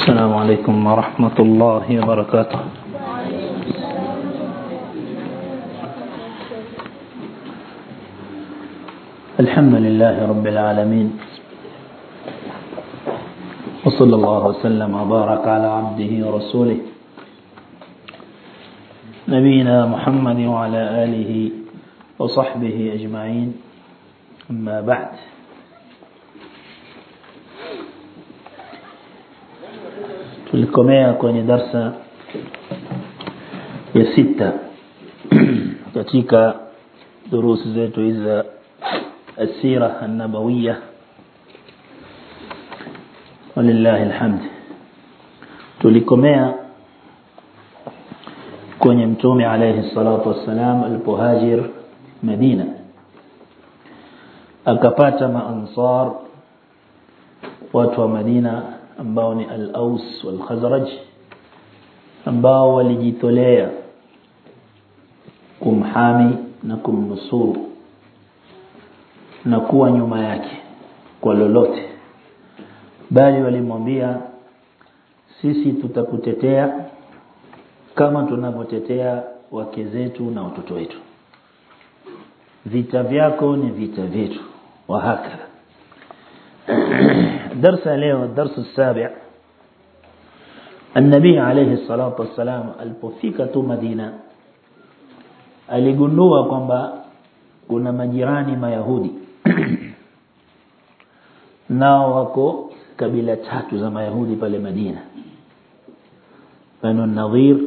السلام عليكم ورحمة الله وبركاته. الحمد لله رب العالمين، وصلى الله وسلم وبارك على عبده ورسوله نبينا محمد وعلى آله وصحبه أجمعين. أما بعد، tulikomea kwenye darsa ya 6 katika durusi zetu hizi السيرة النبوية ولله الحمد. tulikomea kwenye mtume alayhi salatu wassalam alipohajir Madina, akapata maansar, watu wa Madina ambao ni al-Aws wal Khazraj, ambao walijitolea kumhami na kumnusuru na kuwa nyuma yake kwa lolote, bali walimwambia, sisi tutakutetea kama tunavyotetea wake zetu na watoto wetu, vita vyako ni vita vyetu wa hakika. darsa leo, darsa السابع. النبي عليه الصلاة والسلام alipofika tu Madina, aligundua kwamba kuna majirani Mayahudi nao wako kabila 3 za Mayahudi pale Madina: Banu Nadhir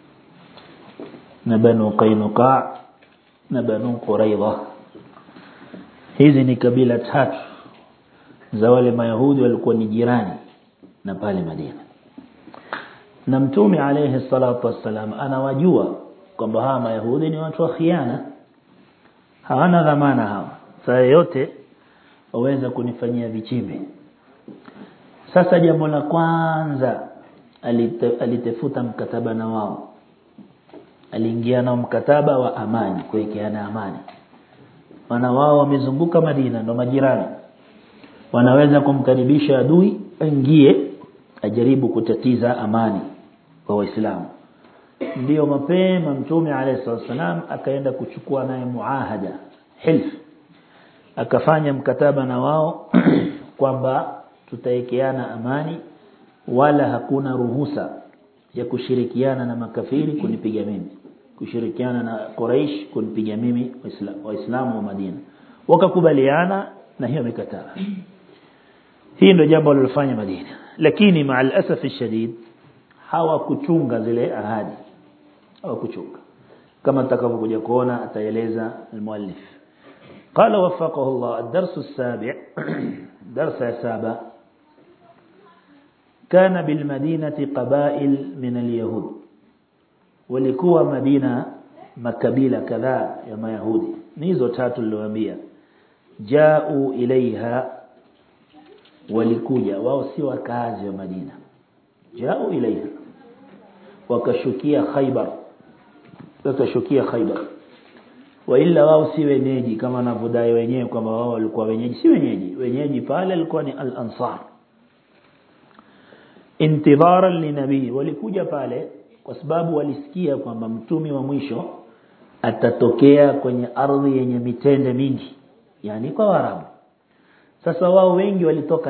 na Banu Qaynuqa na Banu Quraidha. Hizi ni kabila 3 za wale Mayahudi walikuwa ni jirani na pale Madina, na mtume alayhi salatu wassalam anawajua kwamba hawa Mayahudi ni watu wa khiana, hawana dhamana hawa, saa yote waweza kunifanyia vichimbe. Sasa jambo la kwanza, alitafuta mkataba na wao, aliingia na mkataba wa amani, kuwekeana amani. Maana wao wamezunguka Madina, ndo majirani, wanaweza kumkaribisha adui aingie ajaribu kutatiza amani kwa Waislamu. Ndio mapema mtume alayhi wasallam akaenda kuchukua naye muahada, hilf, akafanya mkataba na wao kwamba tutaekeana amani, wala hakuna ruhusa ya kushirikiana na makafiri kunipiga mimi, kushirikiana na Quraysh kunipiga mimi Waislamu wa Madina. Wakakubaliana na hiyo mikataba. Hii ndio jambo lilofanya Madina, lakini maal asaf shadid hawakuchunga zile ahadi, hawakuchunga kama tutakavyokuja kuona, ataeleza المؤلف. قال وفقه الله. الدرس السابع، درس 7. كان بالمدينة قبائل من اليهود، walikuwa Madina makabila kadhaa ya Mayahudi, nizo 3 niliwaambia. Jau ilaiha, walikuja wao, si wakazi wa Madina. Jau ilaiha, wakashukia Khaybar, wakashukia Khaybar. Wa illa wao si wenyeji kama wanavyodai wenyewe kwamba wao walikuwa wenyeji. Si wenyeji, wenyeji pale walikuwa ni al-Ansar. Intidharan linabii, walikuja pale kwa sababu walisikia kwamba mtume wa mwisho atatokea kwenye ardhi yenye mitende mingi, yani kwa Waarabu. Sasa wao wengi walitoka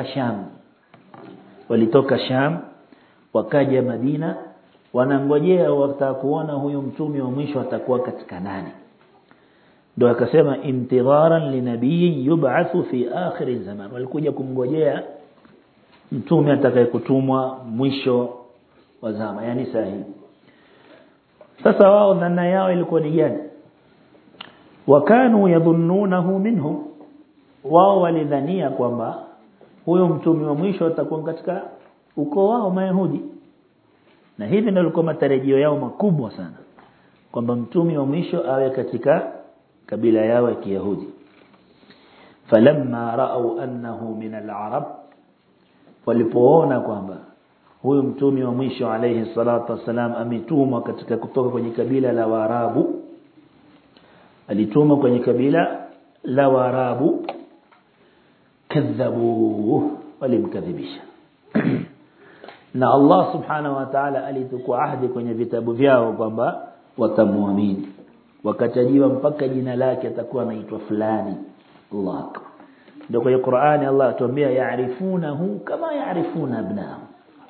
Sham, wakaja Madina, wanangojea watakuona huyo mtume wa mwisho atakuwa katika nani. Ndio akasema intidharan linabii yub'athu fi akhir zaman, walikuja kumngojea mtume atakayekutumwa mwisho wa zama, yani sahihi. Sasa wao dhana yao ilikuwa ni gani? Wakanu yadhunnunahu minhum, wao walidhania kwamba huyo mtume wa mwisho atakuwa katika ukoo wao Mayahudi, na hivi ndio ilikuwa matarajio yao makubwa sana, kwamba mtume wa mwisho awe katika kabila yao ya Kiyahudi. Falamma ra'aw annahu min al-arab, walipoona kwamba huyo mtume wa mwisho alayhi salatu wasalam ametumwa katika kutoka kwenye kabila la Waarabu, alitumwa kwenye kabila la Waarabu, kadhabu, walimkadhibisha. na Allah subhanahu wa ta'ala alitukua ahadi kwenye vitabu vyao kwamba watamuamini, wakatajiwa mpaka jina lake atakuwa anaitwa fulani. Allah ndio kwa Qur'ani Allah atuambia yaarifunahu kama yaarifuna abnao,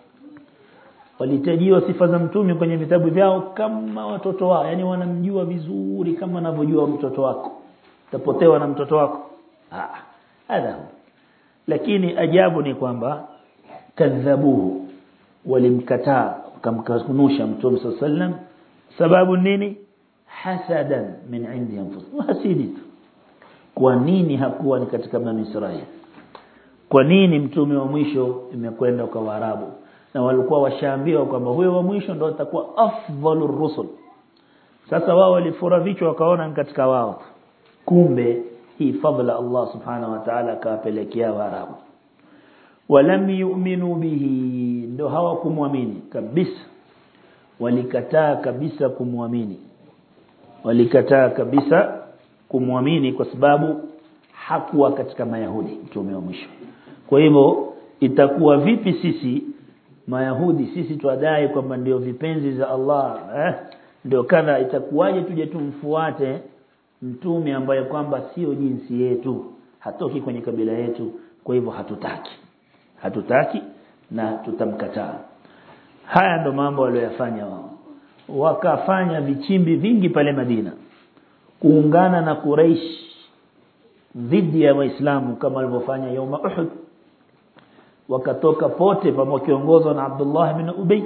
walitajiwa sifa za mtume kwenye vitabu vyao kama watoto wao, yani wanamjua vizuri kama wanavyojua mtoto wako. Utapotewa na mtoto wako hadha. Lakini ajabu ni kwamba kadhabuhu, walimkataa wakamkanusha mtume sallallahu alayhi wasallam. Sababu nini? Hasadan min indi anfusihim, hasidi. Kwa nini hakuwa ni katika Bani Israeli? Kwa nini mtume wa mwisho imekwenda kwa Waarabu na walikuwa washaambiwa kwamba huyo wa mwisho ndio atakuwa afdhalur rusul? Sasa wao walifura vichwa wakaona katika wao, kumbe hii fadhila Allah subhanahu wa ta'ala akawapelekea Waarabu. Walam yu'minu bihi, ndio hawakumwamini kabisa, walikataa kabisa kumwamini, walikataa kabisa kumwamini kwa sababu hakuwa katika Mayahudi mtume wa mwisho. Kwa hivyo itakuwa vipi sisi Mayahudi sisi tuadai kwamba ndio vipenzi za Allah, ndio kadha, itakuwaje tuje tumfuate mtume ambaye kwamba sio jinsi yetu, hatoki kwenye kabila yetu? Kwa hivyo hatutaki na tutamkataa. Haya ndo mambo waliyofanya wao. Wakafanya vichimbi vingi pale Madina kuungana na Quraysh dhidi ya Waislamu kama walivyofanya Yawma Uhud. Wakatoka pote pamoja kiongozwa na Abdullah ibn Ubay,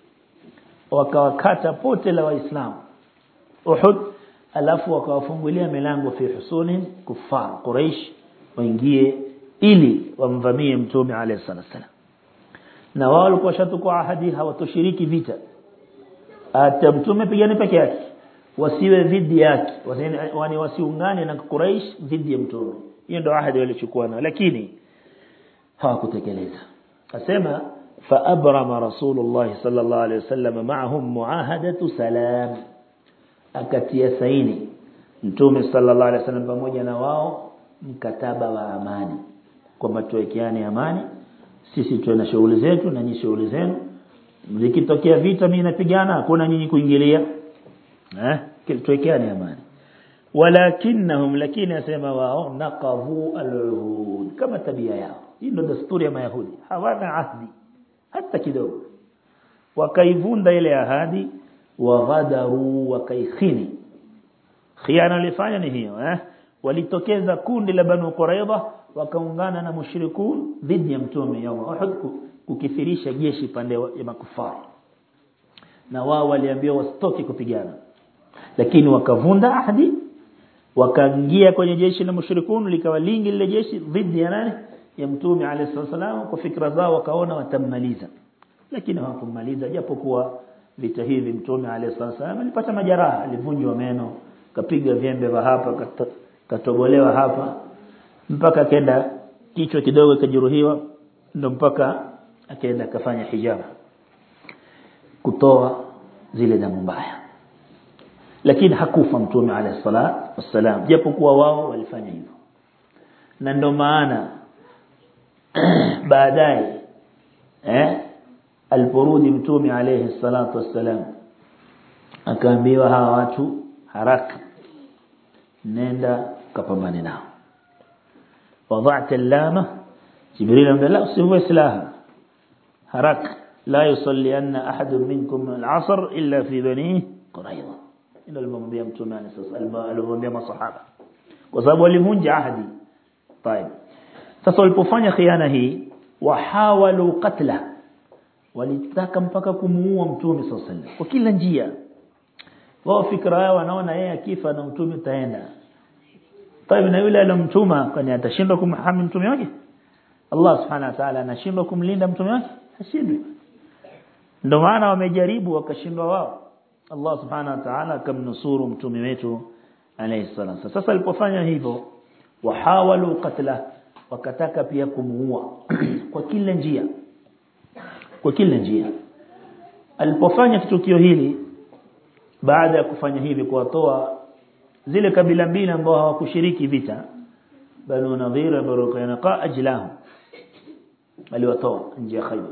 wakawakata pote la Waislamu Uhud, alafu wakawafungulia milango fi husuni kufar Quraysh waingie ili wamvamie mtume alayhi salatu. Na wao walikuwa shatukua ahadi hawatoshiriki vita, hata mtume pigane peke yake, wasiwe dhidi yake, wasiungane na Quraysh dhidi ya mtume. Hiyo ndio ahadi walichukua nao, lakini hawakutekeleza. Asema fa abrama Rasulullah sallallahu alayhi wasallam ma'ahum muahadatu salam, akatia saini mtume sallallahu alayhi wasallam pamoja na wao mkataba wa amani, kwamba tuwekeane amani, sisi tuwe shughuli zetu na nyinyi shughuli zenu, mlikitokea vita mimi napigana, hakuna nyinyi kuingilia, tuwekeane amani. Walakinnahum, lakini asema wao naqadhu al-uhud, kama tabia yao. Hii ndio desturi ya Mayahudi, hawana ahadi hata kidogo, wakaivunda ile ahadi, waghadaru, wakaikhini. Khiana alifanya ni hiyo, walitokeza kundi la Banu Quraidha wakaungana na mushrikun dhidi ya mtume Yawma Uhud kukithirisha jeshi pande ya makufari, na wao waliambiwa wasitoke kupigana, lakini wakavunda ahadi, wakaingia kwenye jeshi la mushrikun, likawa lingi lile jeshi dhidi ya nani? Ya mtume alayhi wasallam. Kwa fikra zao wakaona watammaliza, lakini hawakumaliza, japokuwa vita hivi mtume alayhi wasallam alipata majeraha, alivunjwa meno, kapiga vyembe vya hapa, katobolewa hapa, mpaka akaenda kichwa kidogo kajeruhiwa, ndio mpaka akaenda kafanya hijama kutoa zile damu mbaya, lakini hakufa mtume alayhi salatu wasallam, japokuwa wao walifanya hivyo. Na ndio maana baadaye aliporudi mtume alayhi salatu wasallam akaambiwa hawa watu haraka nenda kapambane nao. وضعت اللامة جبريل قال لا أصيبوا إسلاها هرك لا يصلي أن أحد منكم العصر إلا في بني قريظة إلا المنبيا متمان المنبيا الصحابة وصابوا لمنج عهدي. طيب تصلبوا خيانة هي وحاولوا قتله, walitaka mpaka kumuua mtume sallallahu alaihi wasallam kwa kila njia. Wao fikra yao wanaona yeye akifa na mtume taenda. طيب na yule alomtuma kwani atashindwa kumhami mtume wake? Allah subhanahu wa ta'ala anashindwa kumlinda mtume wake? Hashindwi. Ndio maana wamejaribu wakashindwa wao, Allah subhanahu wa ta'ala akamnusuru mtume wetu alayhi salam. Sasa alipofanya hivyo, wahawalu qatla, wakataka pia kumuua kwa kila njia, kwa kila njia. Alipofanya tukio hili, baada ya kufanya hivi kuwatoa zile kabila mbili ambao hawakushiriki vita, Banu Nadhir na Banu Qaynuqa, ajlahu aliwatoa nje ya Khaybar,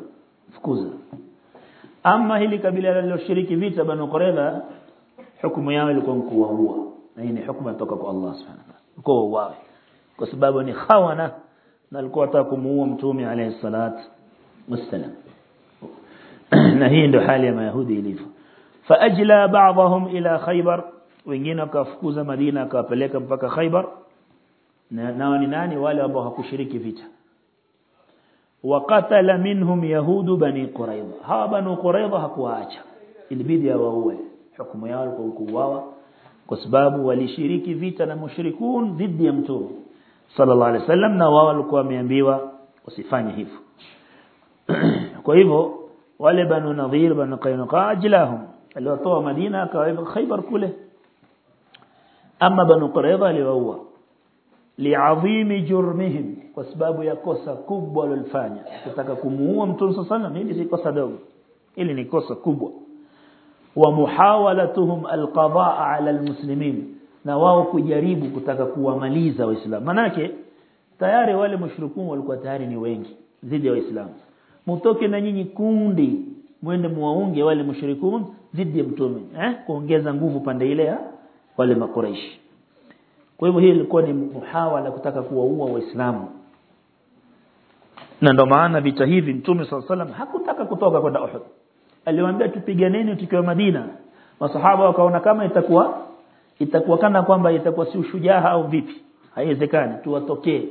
fukuza. Ama hili kabila liloshiriki vita Banu Qurayza hukumu yao ilikuwa kuwaua, na hii ni hukumu kutoka kwa Allah Subhanahu wa ta'ala, kuwaua kwa sababu ni khawana na alikuwa anataka kumuua mtume alayhi salatu wassalam. Na hii ndio hali ya Mayahudi ilivyo. Faajla ba'dhum ila Khaybar, wengine wakafukuza Madina akawapeleka mpaka Khaybar. Nao ni nani? Wale ambao hakushiriki vita. Waqatala minhum yahudu bani Qurayza, hawa Banu Qurayza hakuwaacha, ilibidi waue. Hukumu yao ilikuwa kuuawa kwa sababu walishiriki vita na mushrikun dhidi ya mtume sallallahu alaihi wasallam, na wao walikuwa wameambiwa usifanye hivyo. Kwa hivyo wale Banu Nadhir Banu Qaynuqa ajlahum, aliwatoa Madina akaweka Khaybar kule. Ama Banu Qurayza aliwaua li'azimi jurmihim, kwa sababu ya kosa kubwa walilofanya, kutaka kumuua mtume sallallahu alaihi wasallam. Hili si kosa dogo, hili ni kosa kubwa. Wa muhawalatuhum alqadaa ala almuslimin, na wao kujaribu kutaka kuwamaliza waislamu. Manake tayari wale mushrikun walikuwa tayari ni wengi dhidi ya waislamu. Mtoke na nyinyi kundi mwende muwaunge wale mushrikun dhidi ya mtume, kuongeza nguvu pande ile ya wale makuraish. Kwa hivyo hii ilikuwa ni muhawala kutaka kuwaua waislamu. Na ndio maana vita hivi mtume sallallahu alaihi wasallam hakutaka kutoka kwenda Uhud. Aliwaambia tupiganeni tukiwa Madina. Masahaba wakaona kama itakuwa kana kwamba itakuwa si ushujaa au vipi, haiwezekani, tuwatokee.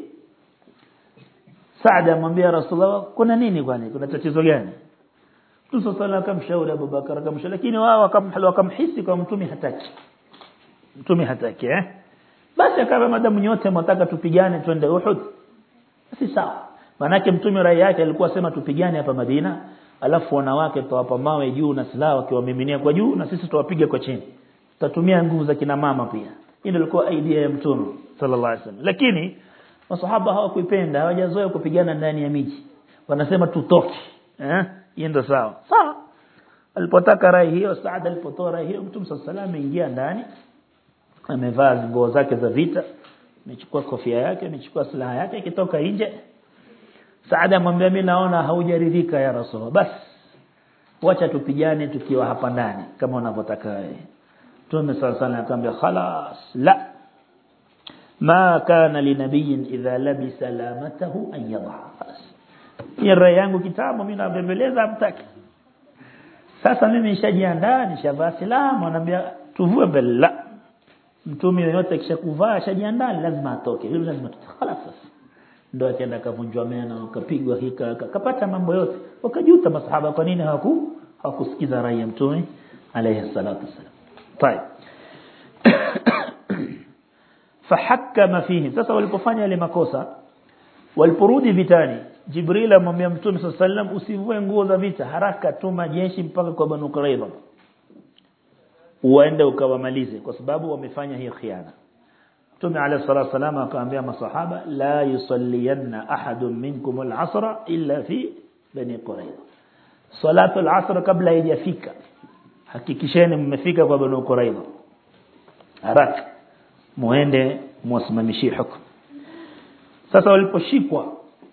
Saad amwambia Rasulullah, kuna nini kwani, kuna tatizo gani? Mtume sallallahu alaihi wasallam akamshauri Abu Bakar, akamshauri, lakini wao wakamhisi kwa mtume hataki. Mtume hataki basi akawa madamu nyote mtaka tupigane twende Uhud, si sawa. Manake mtume rai yake alikuwa sema tupigane hapa Madina, alafu wanawake tutawapa mawe juu na silaha wakiwamiminia kwa juu, na sisi tuwapiga kwa chini, tutatumia nguvu za kina mama pia. Hii ndio ilikuwa idea ya mtume sallallahu alaihi wasallam. Lakini masahaba hawakuipenda, hawajazoea kupigana ndani ya miji, wanasema tutoke. Hiyo ndio sawa. Sawa. Alipotaka rai hiyo, Saad alipotoa rai hiyo, mtume sallallahu alaihi wasallam ameingia ndani, amevaa nguo zake za vita, amechukua kofia yake, amechukua silaha yake, ikitoka nje. Saad amwambia, mimi naona haujaridhika ya Rasulullah, basi wacha tupigane tukiwa hapa ndani kama unavyotaka wewe. Mtume sallallahu alaihi wasallam akamwambia, khalas la ma kana linabiyin idha labisa lamatahu an yadha. Hii rai yangu kitabu mimi nabembeleza mtaki. Sasa mimi nishajiandaa, nishavaa silaha, mwambia tuvue mbele. Mtume yote akishakuvaa ashajiandaa lazima atoke. Hilo lazima khalas. Ndio akaenda kavunjwa meno, akapigwa hika, akapata mambo yote. Wakajuta masahaba kwa nini hawakusikiza rai ya mtume alayhi salatu wasallam. Tayeb. Fahakama fihi. Sasa walipofanya ile makosa, waliporudi vitani, Jibril amwambia mtume sallallahu alayhi wasallam, usivue nguo za vita, haraka tuma jeshi mpaka kwa Banu Qurayza, uende ukawamalize, kwa sababu wamefanya hiyo khiana. Mtume alayhi salatu wasallam akaambia masahaba, la yusalliyanna ahadun minkum al-asr illa fi Bani Qurayza. Salatu al-asr kabla haijafika, hakikisheni mmefika kwa Banu Qurayza, haraka muende musimamishie hukumu. Sasa waliposhikwa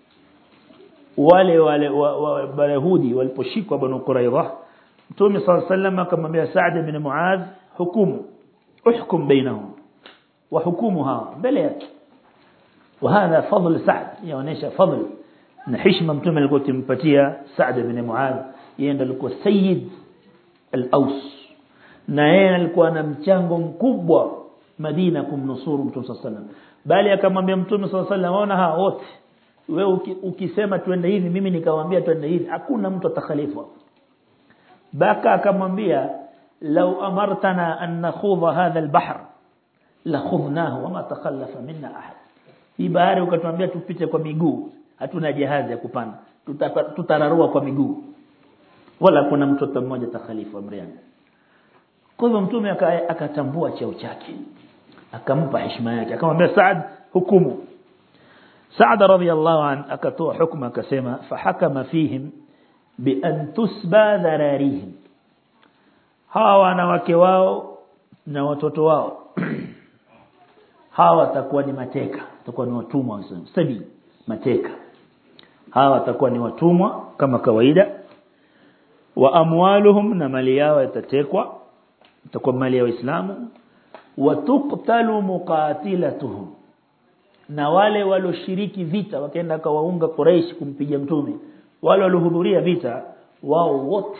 wale Wayahudi, waliposhikwa Banu Qurayza, Mtume صلى الله عليه وسلم akamwambia Sa'd ibn Mu'adh, uhkum bainahum wa hukumuha mbele yake. وهذا فضل سعد, yaonesha fadl na heshima Mtume alikuwa akimpatia Sa'd ibn Mu'adh. Yeye ndiye alikuwa sayyid al-Aws, na yeye alikuwa na mchango mkubwa Madina kumnusuru Mtume صلى الله عليه وسلم. Bali akamwambia Mtume صلى الله عليه وسلم, ona hawa wote, wewe ukisema twende hivi, mimi nikamwambia twende hivi, hakuna mtu atakhalifu. Baka akamwambia, law amartana an nakhudha hadha al-bahr la khudnahu wama takhallafa minna ahad. Hii bahari ukatuambia tupite kwa miguu, hatuna jahazi ya kupanda, tutararua kwa miguu, wala kuna mtu mmoja takhalifu amri yangu. Kwa hivyo Mtume akatambua cheo chake, akampa heshima yake, akamwambia Saad, hukumu. Saad radhiyallahu an akatoa hukumu, akasema, fahakama fihim bi an tusba dhararihim, hawa wanawake wao na watoto wao hawa watakuwa ni mateka, watakuwa ni watumwa, sabi mateka. Hawa watakuwa ni watumwa kama kawaida, wa amwaluhum na mali yao itatekwa itakuwa mali ya Waislamu wa tuqtalu muqatilatuhum na wale walioshiriki vita wakaenda kawaunga Quraysh kumpiga mtume wale waliohudhuria vita wao wote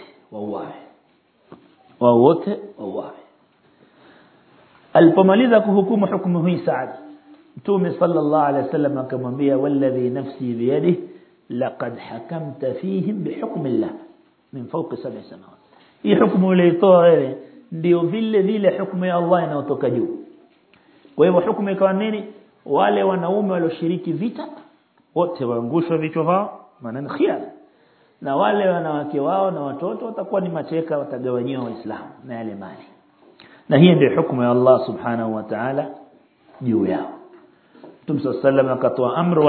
wauawe alipomaliza kuhukumu hukumu hii Saad mtume sallallahu alaihi wasallam akamwambia walladhi nafsi biyadihi laqad hakamta fihim bihukmillah min fawqi sab'i samawat hii hukumu ilitoa wewe ndio vile hukumu ya Allah inayotoka juu kwa hivyo hukumu ikawa nini wale wanaume walioshiriki vita wote waangushwa vichwa vao maana khiana na wale wanawake wao na watoto watakuwa ni mateka watagawanywa waislamu na yale mali na hii ndio hukumu ya Allah subhanahu wa ta'ala juu yao Mtume sallallahu akatoa amri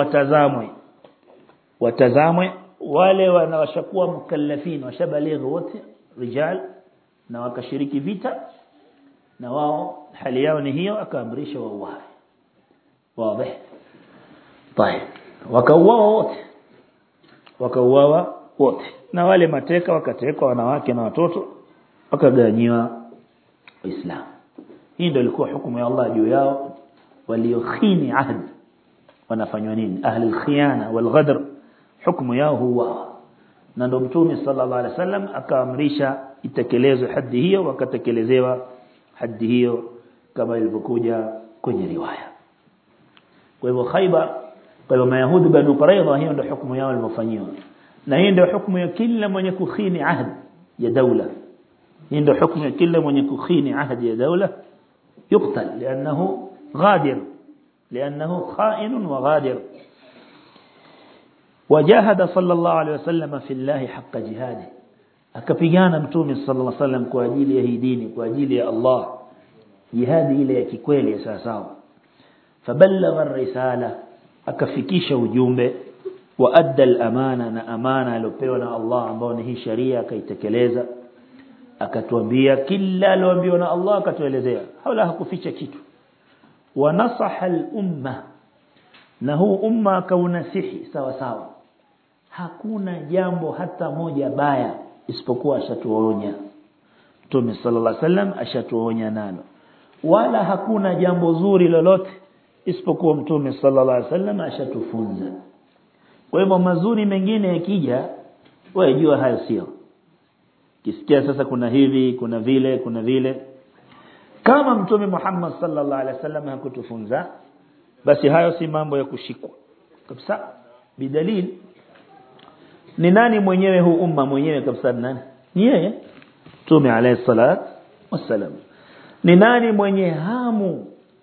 watazamwe wale wanawashakuwa mukallafin washabalighi wote rijal na wakashiriki vita na wao hali yao ni hiyo akaamrisha wauawe wazi طيب wakauawa wote na wale mateka wakatekwa wanawake na watoto wakagawanywa waislamu hii ndio ilikuwa hukumu ya Allah juu yao waliokhini ahd wanafanywa nini ahli alkhiyana walghadr hukumu yao huwa na ndio Mtume sallallahu alaihi wasallam akaamrisha itekelezwe hadi hiyo wakatekelezewa hadi hiyo kama ilivyokuja kwenye riwaya kwa hivyo Khaybar kwa hivyo Mayahudi Banu Qurayza hiyo ndio hukumu yao walifanywa na hiyo ndio hukumu ya kila mwenye kukhini ahd ya dawla hii ndio hukumu ya kila mwenye kukhini ahd ya dawla يقتل لانه غادر لانه خائن وغادر وجاهد صلى الله عليه وسلم في الله حق جهاده akapigana Mtume صلى الله عليه وسلم kwa ajili ya hii dini kwa ajili ya Allah jihadi ile ya kikweli sawa فبلغ الرسالة akafikisha ujumbe wa adda al-amana na amana aliyopewa na Allah ambao ni hii sharia akaitekeleza akatuambia kila aliyoambiwa na Allah akatuelezea wala hakuficha kitu wa nasaha al-umma na huu umma akaunasihi sawa hakuna jambo hata moja baya isipokuwa ashatuonya Mtume sallallahu alaihi wasallam ashatuonya nalo wala hakuna jambo zuri lolote isipokuwa Mtume sallallahu alaihi wasallam ashatufunza kwa hivyo mazuri mengine yakija wewe jua hayo sio kisikia sasa kuna hivi kuna vile kama Mtume Muhammad sallallahu alaihi wasallam hakutufunza basi hayo si mambo ya kushikwa kabisa bidalil ni nani mwenyewe huu umma mwenyewe kabisa nani ni yeye Mtume alayhi salat wasallam ni nani mwenye hamu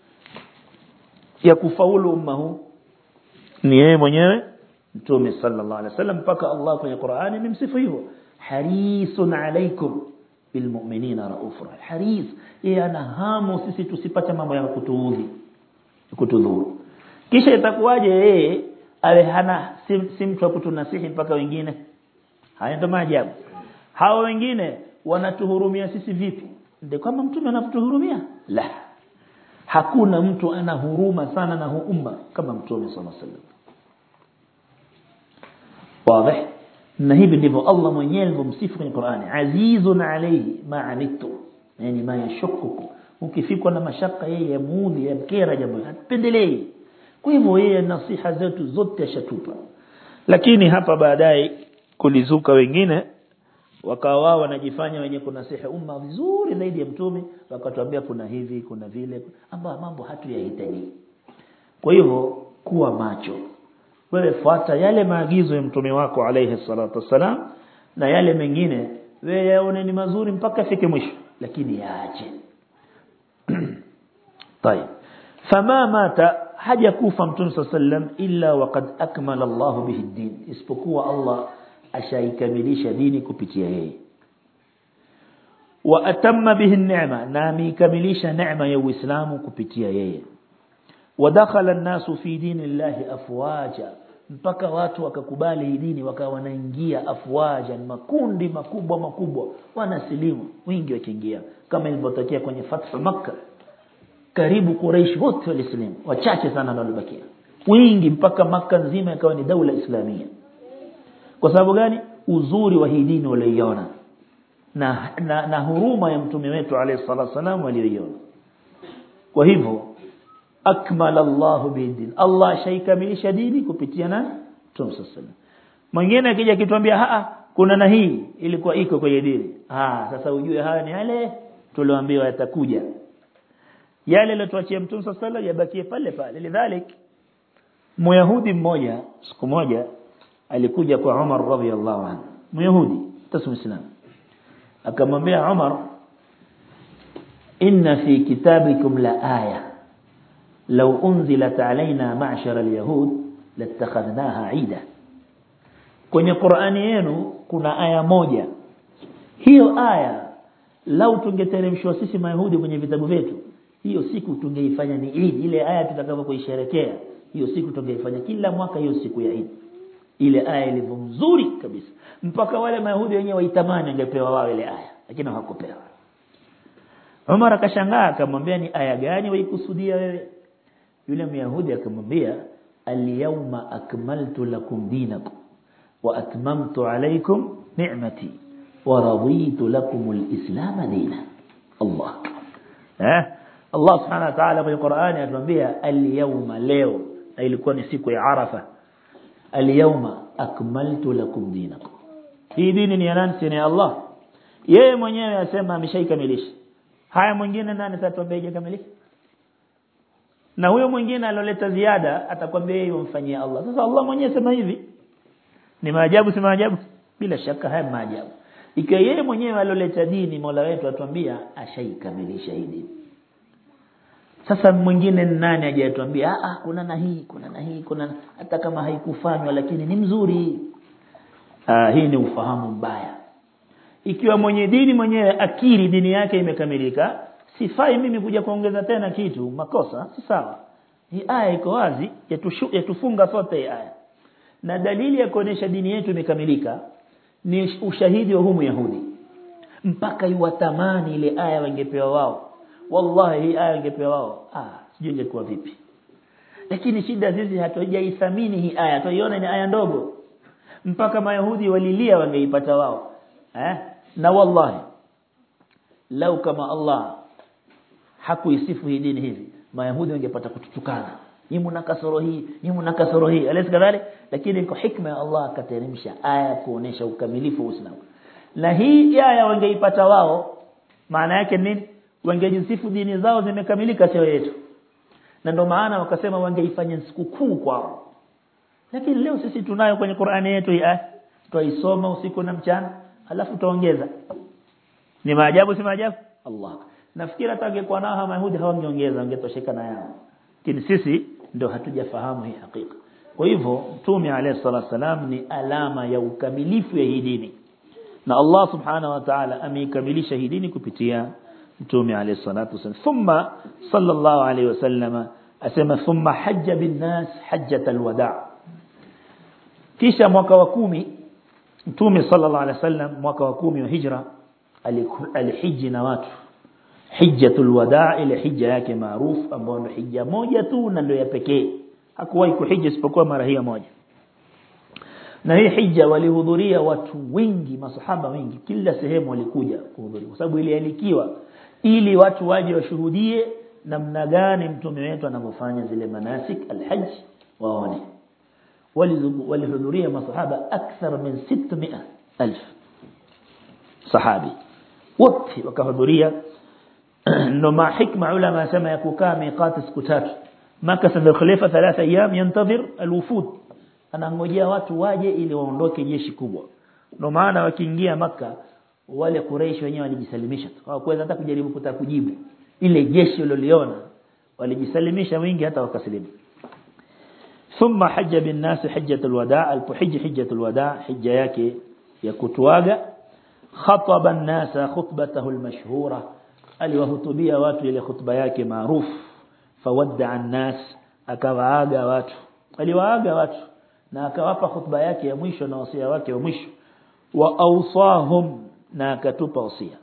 ya kufaulu umma huu ni yeye mwenyewe Mtume sallallahu alaihi wasallam mpaka Allah kwenye Qur'ani nimsifu hivyo harisun alaykum bilmu'minina raufur haris yeye ana hamu sisi tusipate mambo ya kutudhuru kisha itakuwaje yeye awe hana si mtu wa kutunasihi mpaka wengine haya ndo maajabu hao wengine wanatuhurumia sisi vipi ndio kama Mtume anatuhurumia la hakuna mtu ana huruma sana na huu umma kama Mtume sallallahu alaihi wasallam wazi na hivi ndivyo Allah mwenyewe alivomsifu kwenye Qur'ani azizun alayhi ma anittu yani ma yashukku ukifikwa na mashaka yeye yamuudhi yamkera jambo hapendelei kwa hivyo yeye nasiha zetu zote ashatupa lakini hapa baadaye kulizuka wengine wakawa wanajifanya wenye kunasiha umma vizuri zaidi ya Mtume wakatuambia kuna hivi kuna vile mambo hatuyahitaji kwa hivyo kuwa macho wewe fuata yale maagizo ya Mtume wako alayhi salatu wasalam na yale mengine wewe yaone ni mazuri mpaka afike mwisho lakini yaache طيب فما مات hajakufa Mtume sallam illa waqad akmala Allah bihi ad-din isipokuwa Allah ashaikamilisha dini kupitia yeye wa atamma bihi an-ni'ma na amikamilisha neema ya Uislamu kupitia yeye ودخل الناس في دين الله افواجا mpaka watu wakakubali hii dini wakawa wanaingia afwaja makundi makubwa wanasilimu wengi wakiingia kama ilivyotokea kwenye fathu Makkah karibu Quraysh wote walisilimu wachache sana ndio walibakia wengi mpaka Makkah nzima ikawa ni daula islamia kwa sababu gani uzuri wa hii dini waliiona na huruma ya mtume wetu alayhi salatu wasallam aliyoiona. Kwa hivyo akmala Allah bidin, Allah shaikamilisha dini kupitia na Mtume sallallahu. Mwingine akija akituambia kuna na hii ilikuwa iko kwenye dini, sasa ujue haya ni yale tulioambiwa yatakuja, yale aliyotuachia Mtume sallallahu yabakie pale pale. Lidhalik Myahudi mmoja siku moja alikuja kwa Umar radhiyallahu anhu, Myahudi taslim, akamwambia Umar, inna fi kitabikum la aya law unzilat alaina ma'shara al-yahud latakhadnaha 'ida. Kwenye Qur'ani yenu kuna aya moja, hiyo aya lau tungeteremshwa sisi Mayahudi kwenye vitabu vyetu, hiyo siku tungeifanya ni Eid. Ile aya tutakapokuisherehekea hiyo siku tungeifanya kila mwaka hiyo siku ya Eid. Ile aya ilivyo nzuri kabisa mpaka wale Mayahudi wenyewe waitamani angepewa wao ile aya, lakini hawakupewa. Umar akashangaa, akamwambia ni aya gani waikusudia wewe? Yule Myahudi akamwambia, al-yawma akmaltu lakum dinakum wa atmamtu alaykum ni'mati wa raditu lakum al-islam dinan. Allah subhanahu wa ta'ala kwenye Qur'ani anatuambia al-yawma, leo, na ilikuwa ni siku ya Arafa, al-yawma akmaltu lakum dinakum. Hii dini ni ya nani? Si ni Allah. Yeye mwenyewe asema ameshaikamilisha. Haya mwingine nani atatuambia haijakamilika? Na huyo mwingine aloleta ziada atakwambia yeye umfanyia Allah. Sasa Allah mwenyewe sema hivi. Ni maajabu, si maajabu? Bila shaka haya maajabu. Ikiwa yeye mwenyewe aloleta dini, Mola wetu atuambia ashaikamilisha hii dini. Sasa mwingine nani aje atuambia kuna na hii, kuna na hii, kuna hata kama haikufanywa lakini ni mzuri. Hii ni ufahamu mbaya. Ikiwa mwenye dini mwenyewe akiri dini yake imekamilika, sifai mimi kuja kuongeza tena kitu, makosa, si sawa. Hii aya iko wazi, yatufunga sote hii aya. Na dalili ya kuonesha dini yetu imekamilika ni ushahidi wa humu Yahudi. Mpaka yuwatamani ile aya wangepewa wao. Wallahi hii aya wangepewa wao, sijui ingekuwa vipi. Lakini shida sisi hatujaithamini hii aya, tuiona ni aya ndogo. Mpaka Mayahudi walilia wangeipata wao. Na wallahi lau kama Allah hakuisifu hii dini hivi, Mayahudi wangepata kututukana. Ni mnakasoro hii, ni mnakasoro hii. Alisikadhali, lakini kwa hikma ya Allah akateremsha aya kuonesha ukamilifu wa Uislamu. Na hii aya wangeipata wao, maana yake nini? Wangejisifu dini zao zimekamilika sio yetu. Na ndio maana wakasema wangeifanya sikukuu kwao. Lakini leo sisi tunayo kwenye Qur'ani yetu hii aya, tuisoma usiku na mchana, alafu tuongeza. Ni maajabu, si maajabu? Allah. Nafikiri hata angekuwa nao Mayahudi hawangeongeza, wangetosheka na yao. Lakini sisi ndio hatujafahamu hii hakika. Kwa hivyo Mtume alayhi salatu wasalam ni alama ya ukamilifu ya hii dini. Na Allah subhanahu wa ta'ala ameikamilisha hii dini kupitia Mtume alayhi salatu wasalam. Thumma sallallahu alayhi wasallam asema thumma hajja bin nas hajjatal wada'. Kisha mwaka wa 10 Mtume sallallahu alayhi wasallam mwaka wa 10 wa hijra alihiji na watu. Hijjatul wada' ile hija yake maarufu ambayo ndio hija moja tu na ndio ya pekee. Hakuwahi kuhiji isipokuwa mara hiyo moja. Na hii hija walihudhuria watu wengi, masahaba wengi, kila sehemu walikuja kuhudhuria kwa sababu ilialikiwa ili watu waje washuhudie namna gani mtume wetu anavyofanya zile manasik alhajj waone. Walihudhuria masahaba akthar min 600,000 sahabi wote wakahudhuria. Ndio ma hikma ulama sema ya kukaa miqat siku 3. Makasa bil khalifa 3 ayyam yantazir alwufud, anangojea watu waje ili waondoke jeshi kubwa. Ndio maana wakiingia Makka wale Quraysh wenyewe walijisalimisha tu, hawakuweza hata kujaribu kujibu. Ile jeshi waliliona walijisalimisha wengi hata wakasilimu. Thumma hajja bin nas hajjatul wada', alpuhijj hajjatul wada', hija yake ya kutuaga. Khataba an-nas khutbatahu al-mashhura, aliwahutubia watu ile khutba yake maarufu. Fawadda an-nas, akawaaga watu, aliwaaga watu na akawapa khutba yake ya mwisho na wasia wake wa mwisho. Wa awsahum, na akatupa wasia.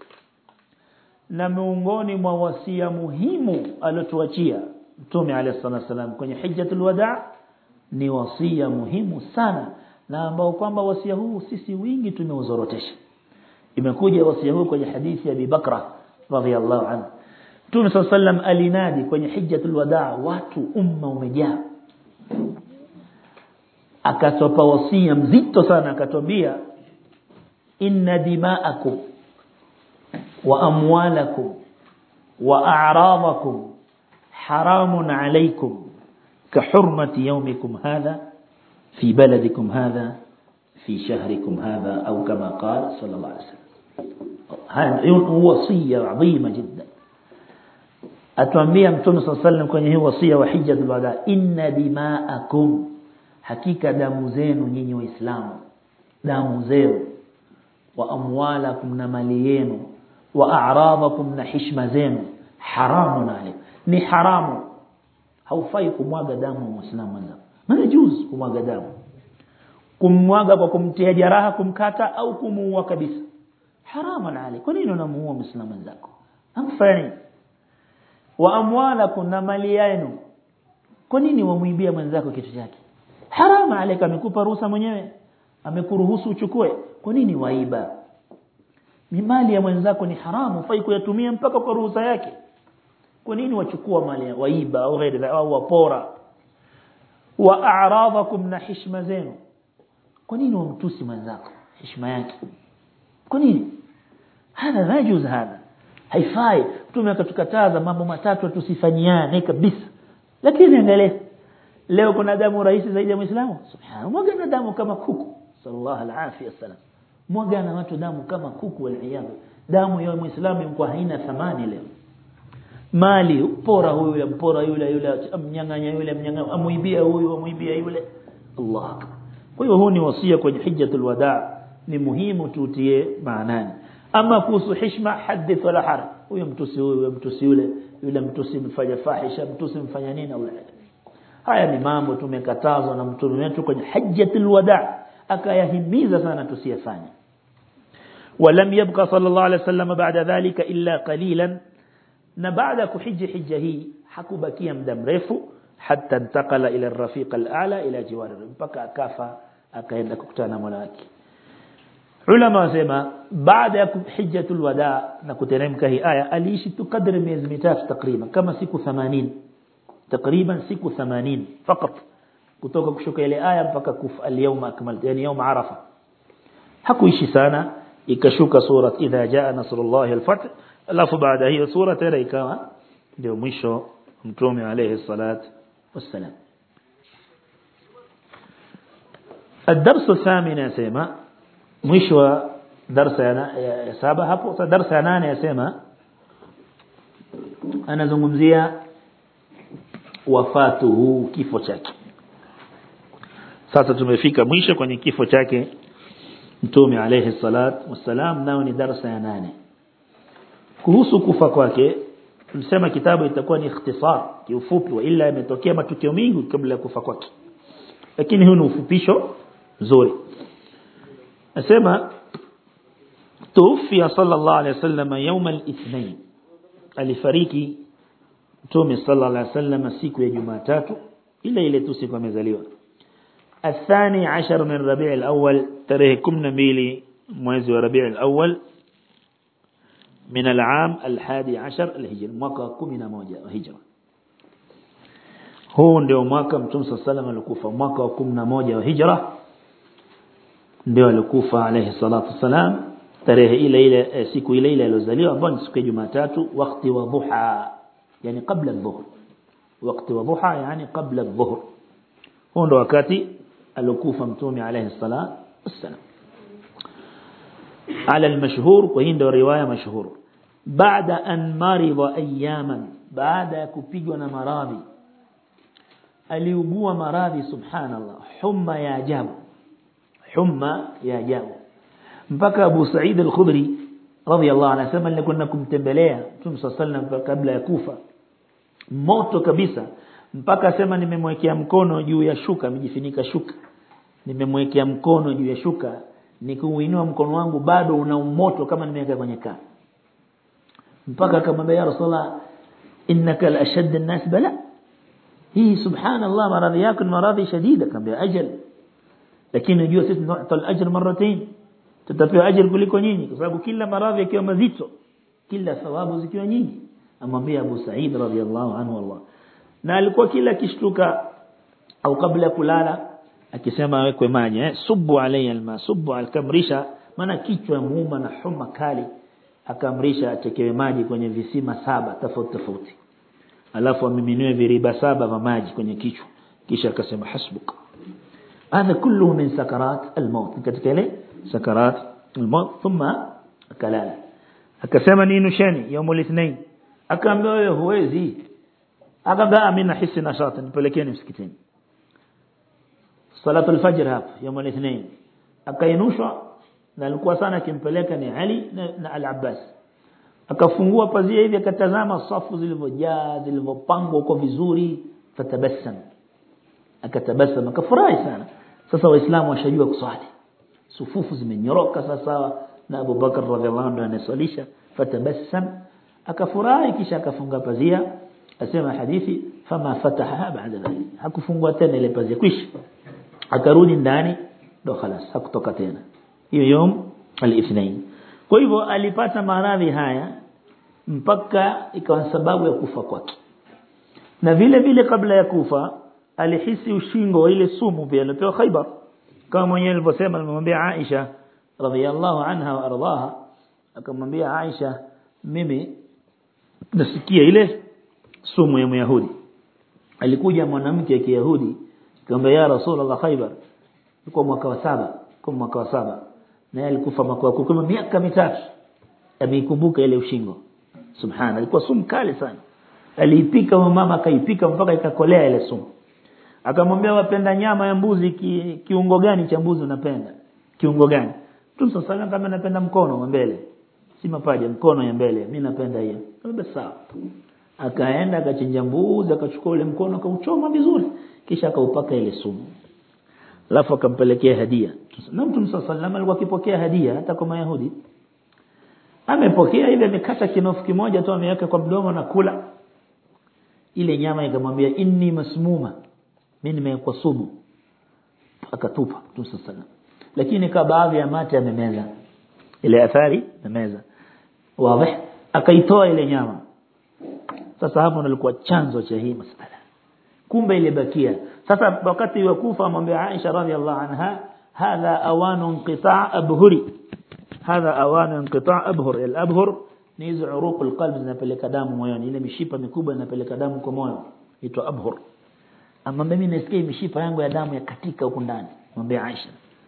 Na miongoni mwa wasia muhimu alotuachia Mtume alayhi salatu wasallam kwenye hijjatul wada' ni wasia muhimu sana, na ambao kwamba wasia huu sisi wingi tumeuzorotesha. imekuja wasia huu kwenye hadithi ya Abi Bakra radhiyallahu anhu. Mtume sallam alinadi kwenye hijjatul wadaa, watu umma umejaa, akatoa wasia mzito sana, akatwambia inna dima'akum wa amwalakum wa a'radakum haramun alaykum ka hurmati yawmikum hadha fi baladikum hadha fi shahrikum hadha au kama qala sallallahu alayhi wasallam. Haya wasia adhima jiddan. Atuambia Mtume sallallahu alayhi wasallam kwenye hii wasia wa hijjatul wadaa, inna dima'akum, hakika damu zenu nyinyi waislamu, damu zenu, wa amwalakum, na mali yenu, wa a'radakum, na heshima zenu, haramun alaykum, ni haramu, haufai kumwaga damu ya muislamu mwanzo. Maana juz kumwaga damu, kumwaga kwa kumtia jeraha, kumkata au kumuua kabisa, haramun alaykum. Kwa nini unamuua muislamu mwenzako? Amfani. Wa amwalakum, na mali yenu, kwa nini wamuibia mwenzako kitu chake? Haramu alayka, amekupa ruhusa mwenyewe, amekuruhusu uchukue, kwa nini waiba? Mali ya mwenzako ni haramu, hufai kuyatumia mpaka kwa ruhusa yake. Kwa nini wachukua mali ya waiba au ghairi au wapora? Wa a'radakum, na heshima zenu, kwa nini wamtusi mwenzako heshima yake? Kwa nini? Hada rajuz, hada haifai. Mtume akatukataza mambo matatu tusifanyiane kabisa. Lakini angalia leo kuna damu rahisi zaidi ya Muislamu. Subhanallah, mwaga na damu kama kuku. Sallallahu alaihi wasallam. Mwaga na watu damu kama kuku, wal damu ya Muislamu imekuwa haina thamani leo. Mali upora huyu yule, mpora yule, amnyang'anya yule, amuibia huyu, amuibia yule. Allah akbar. Kwa hiyo huu ni wasia kwenye hijjatul wadaa, ni muhimu tutie maanani. Ama kuhusu heshima, hadith wala haraj. Huyo mtusi huyu, mtusi yule mtusi mfanya fahisha, mtusi mfanya nini au la. Haya ni mambo tumekatazwa na Mtume wetu kwenye hajjatul wadaa, akayahimiza sana tusiyafanye. Walam yabqa sallallahu alayhi wasallam baada dhalika illa qalilan, na baada kuhiji hija hii hakubakia muda mrefu, hatta intakala ila ar-rafiq al-a'la ila jiwar, mpaka akafa akaenda kukutana na Mola wake. Ulama wasema baada ya hijjatul wadaa na kuteremka hii aya, aliishi tu kadri miezi mitatu takriban, kama siku 80, takriban siku 80 fakat, kutoka kushuka ile aya mpaka kufa al-yawma akmaltu, yani yawm arafa. Hakuishi sana, ikashuka sura idha jaa nasrullahi al-fath, alafu baada hiyo sura tena ikawa ndio mwisho Mtume alayhi salatu wassalam. الدرس الثامن يسمى mwisho darasa ya 7 hapo. Darasa ya 8 yasema, anazungumzia wafatuhu, kifo chake. Sasa tumefika mwisho kwenye kifo chake Mtume alayhi salatu wassalam, nao ni darasa ya 8. Kuhusu kufa kwake msema kitabu itakuwa ni ikhtisar, kiufupi, wa ila imetokea matukio mengi kabla ya kufa kwake, lakini huu ni ufupisho nzuri. Asema tuwafia sallallahu alayhi wasallam يوم الاثنين, alifariki Mtume sallallahu alayhi wasallam siku ya Jumatatu, ile tu siku amezaliwa. الثاني عشر من ربيع الأول, tarehe 12 mwezi wa Rabi' al-Awwal, من العام 11 الهجري, mwaka 11 wa hijra. Huu ndio mwaka Mtume sallallahu alayhi wasallam alikufa, mwaka wa 11 wa hijra ndio alikufa alayhi salatu wasalam. Tarehe ile siku ile aliyozaliwa ambayo ni siku ya Jumatatu, wakati wa dhuha, yani kabla adh-dhuhr, wakati wa dhuha yani kabla adh-dhuhr. Huo ndio wakati alikufa Mtume alayhi salatu wasalam. Ala al-mashhur, kwa hii ndio riwaya mashhur, baada an marida ayaman, baada ya kupigwa na maradhi, aliugua maradhi subhanallah, humma ya ajabu, humma ya ajabu, mpaka Abu Sa'id al-Khudri radhiyallahu anhu anasema nilikwenda kumtembelea Mtume sallallahu alayhi wasallam kabla ya kufa, moto kabisa, mpaka asema nimemwekea mkono juu ya shuka, amejifunika shuka, nimemwekea mkono juu ya shuka, nikuuinua mkono wangu bado una moto kama nimeweka kwenye kaa, mpaka akamwambia ya Rasulullah, innaka la ashadd an-nas bala, hii subhanallah maradhi yako ni maradhi shadida. Akamwambia ajal, lakini unajua sisi tunatoa al-ajr marratain, tutapewa ajira kuliko nyinyi kwa sababu kila maradhi yakiwa mazito kila thawabu zikiwa nyingi. Amwambia Abu Sa'id radhiyallahu anhu Allah. Na alikuwa kila kishtuka au kabla kulala akisema awekwe maji subu alayya alma subu alkamrisha maana kichwa muuma na homa kali akamrisha atekewe maji kwenye visima 7 tofauti tofauti alafu amiminiwe viriba 7 vya maji kwenye kichwa kisha akasema hasbuka. Hadha kulluhu min sakarat almaut katika ile sakarat almaut thumma akalala akasema niinusheni يوم الاثنين akaambia wewe huwezi akaambia mimi nahisi nashati nipelekeni msikitini salatu al-fajr hapa يوم الاثنين akainushwa na alikuwa sana akimpeleka ni Ali na Al-Abbas akafungua pazia hivi akatazama safu zilizojaa zilizopangwa kwa vizuri fatabassam akatabasama akafurahi sana. Sasa waislamu washajua kuswali sufufu zimenyoroka sasa na Abu Bakar radhiallahu anhu anasalisha fatabassam akafurahi kisha akafunga pazia asema hadithi fama fataha baada dhalik hakufungua tena ile pazia kwisha akarudi ndani ndo خلاص hakutoka tena hiyo يوم الاثنين. Kwa hivyo alipata maradhi haya mpaka ikawa sababu ya kufa kwake. Na vile vile kabla ya kufa alihisi ushingo ile sumu pia alipewa Khaybar kama mwenyewe alivyosema alimwambia Aisha radhiyallahu anha wa ardhaha akamwambia Aisha mimi nasikia ile sumu ya Myahudi. Alikuja mwanamke wa Kiyahudi akamwambia ya Rasulullah Khaybar kwa mwaka wa 7 na alikufa mwaka wa 10 miaka mitatu ameikumbuka ile ushingo subhana ilikuwa sumu kali sana aliipika mama akaipika mpaka ikakolea ile sumu akamwambia wapenda nyama ya mbuzi kiungo gani cha mbuzi unapenda kiungo gani Mtume sallallahu kama napenda mkono wa mbele si mapaja mkono ya mbele mimi napenda hiyo basi sawa akaenda akachinja mbuzi akachukua ile mkono akauchoma vizuri kisha akaupaka ile sumu alafu akampelekea hadia na Mtume sallallahu alikuwa akipokea hadia hata kwa Mayahudi amepokea ile amekata kinofu kimoja tu ameweka kwa mdomo na kula ile nyama ikamwambia inni masmuma mimi nimekuwa sumu akatupa Mtume sallallahu lakini kwa baadhi ya mate amemeza ile athari amemeza wazi akaitoa ile nyama. Sasa hapo nilikuwa chanzo cha hii masuala kumbe ile bakia sasa wakati wa kufa amwambia Aisha radhiallahu anha hadha awanu inqita' abhuri hadha awanu inqita' abhur al-abhur ni hizo uruq al-qalb zinapeleka damu moyoni ile mishipa mikubwa inapeleka damu kwa moyo inaitwa abhur ama mimi nasikia mishipa yangu ya damu yakatika huko ndani mwambia Aisha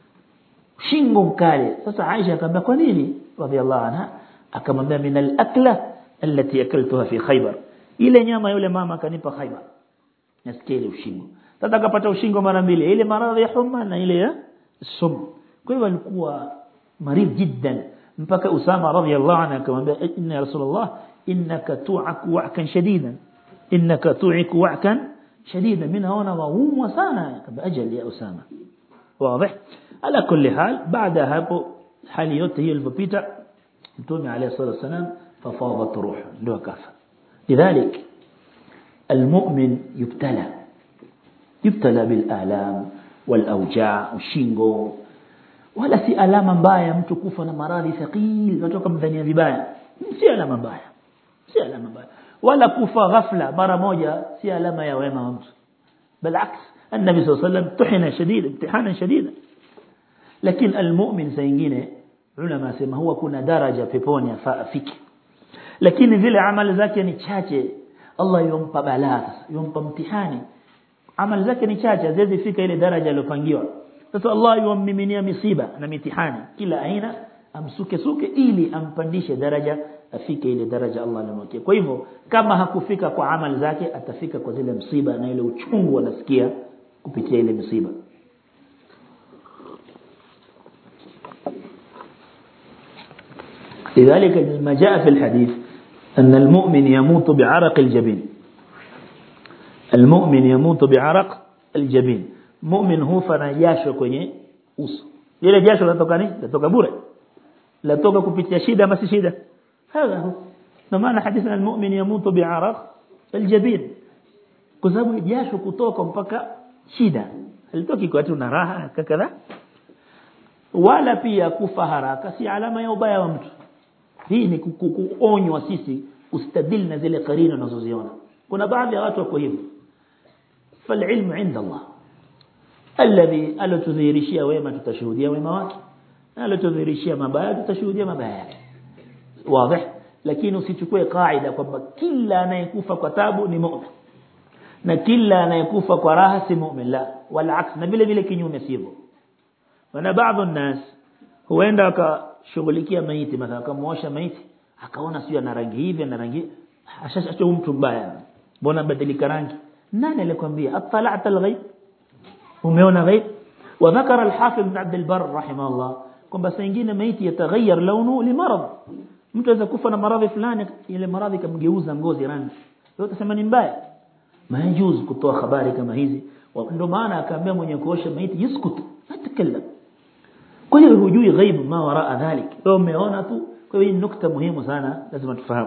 shingo mkali. Sasa Aisha akamwambia kwa nini radhiallahu anha akamwambia min al-akla allati akaltuha fi Khaybar ile nyama yule mama akanipa Khaybar nasikia ile ushingo. Sasa akapata ushingo mara mbili ile maradhi ya homa na ile ya sumu. Kwa hivyo alikuwa marid jiddan mpaka Usama radhiyallahu anhu akamwambia inna rasulullah innaka tu'aku wa'kan shadidan innaka tu'iku wa'kan shadidan mimi naona waumwa sana kama ajali ya Usama wazi. Ala kulli hal baada hapo hali yote hiyo ilipopita Mtume alayhi salatu wasalam fafadat ruh ndio akafa. Lidhalik المؤمن يبتلى بالآلام والأوجاع والشينغو wala si alama mbaya mtu kufa na maradhi thaqil kutoka mdhania vibaya si alama mbaya wala kufa ghafla mara moja si alama ya wema mtu بالعكس النبي صلى الله عليه وسلم امتحن شديد امتحانا شديدا lakini almu'min saingine ulama sema huwa kuna daraja peponi afiki lakini vile amali zake ni chache Allah yompa balaa yompa mtihani amali zake ni chache haziwezi fika ile daraja aliyopangiwa. Sasa Allah yummiminia misiba na mitihani kila aina amsuke ili ampandishe daraja afike ile daraja Allah alimwekea. Kwa hivyo kama hakufika kwa amali zake atafika kwa zile msiba na ile uchungu anasikia kupitia ile msiba. لذلك ما جاء في الحديث أن المؤمن يموت بعرق الجبين المؤمن يموت بعرق الجبين مؤمن هو fanajasho kwenye uso ile jasho latoka nini latoka bure latoka kupitia shida ama si shida هذا هو maana hadithi almu'min yamutu bi'araq aljabin kwa sababu jasho kutoka mpaka shida halitoki kwa tu na raha kadha wala pia kufa haraka si alama ya ubaya wa mtu. Hii ni kuonywa sisi ustadil na zile karina unazoziona. Kuna baadhi ya watu wako hivyo. Falilmu inda Allah, alladhi alotudhihirishia wema tutashuhudia wema wake, alotudhihirishia mabaya tutashuhudia mabaya yake. Wazi? Lakini usichukue kaida kwamba kila anayekufa kwa taabu ni mu'min na kila anayekufa kwa raha si mu'min. La, wala aks, na vile vile kinyume sivyo. Wana baadhi ya nas huenda akashughulikia maiti, mathalan akamwosha maiti akaona sio ana rangi hivi na rangi, ashashacho mtu mbaya, mbona badilika rangi? Nani alikwambia? Atala'ta al-ghaib, umeona ghaib? Wa dhakara al-Hafidh ibn Abd al-Barr rahimahullah kwamba saa nyingine maiti yataghayyar launuhu limarad, mtu anaweza kufa na maradhi fulani, ile maradhi kamgeuza ngozi rangi, wewe utasema ni mbaya. Majuzu kutoa habari kama hizi, ndio maana akaambia mwenye kuosha maiti yuskutu atakallam. Kwa hiyo hujui ghaib ma waraa dhalik, wewe umeona tu. Kwa hiyo nukta muhimu sana lazima tufahamu.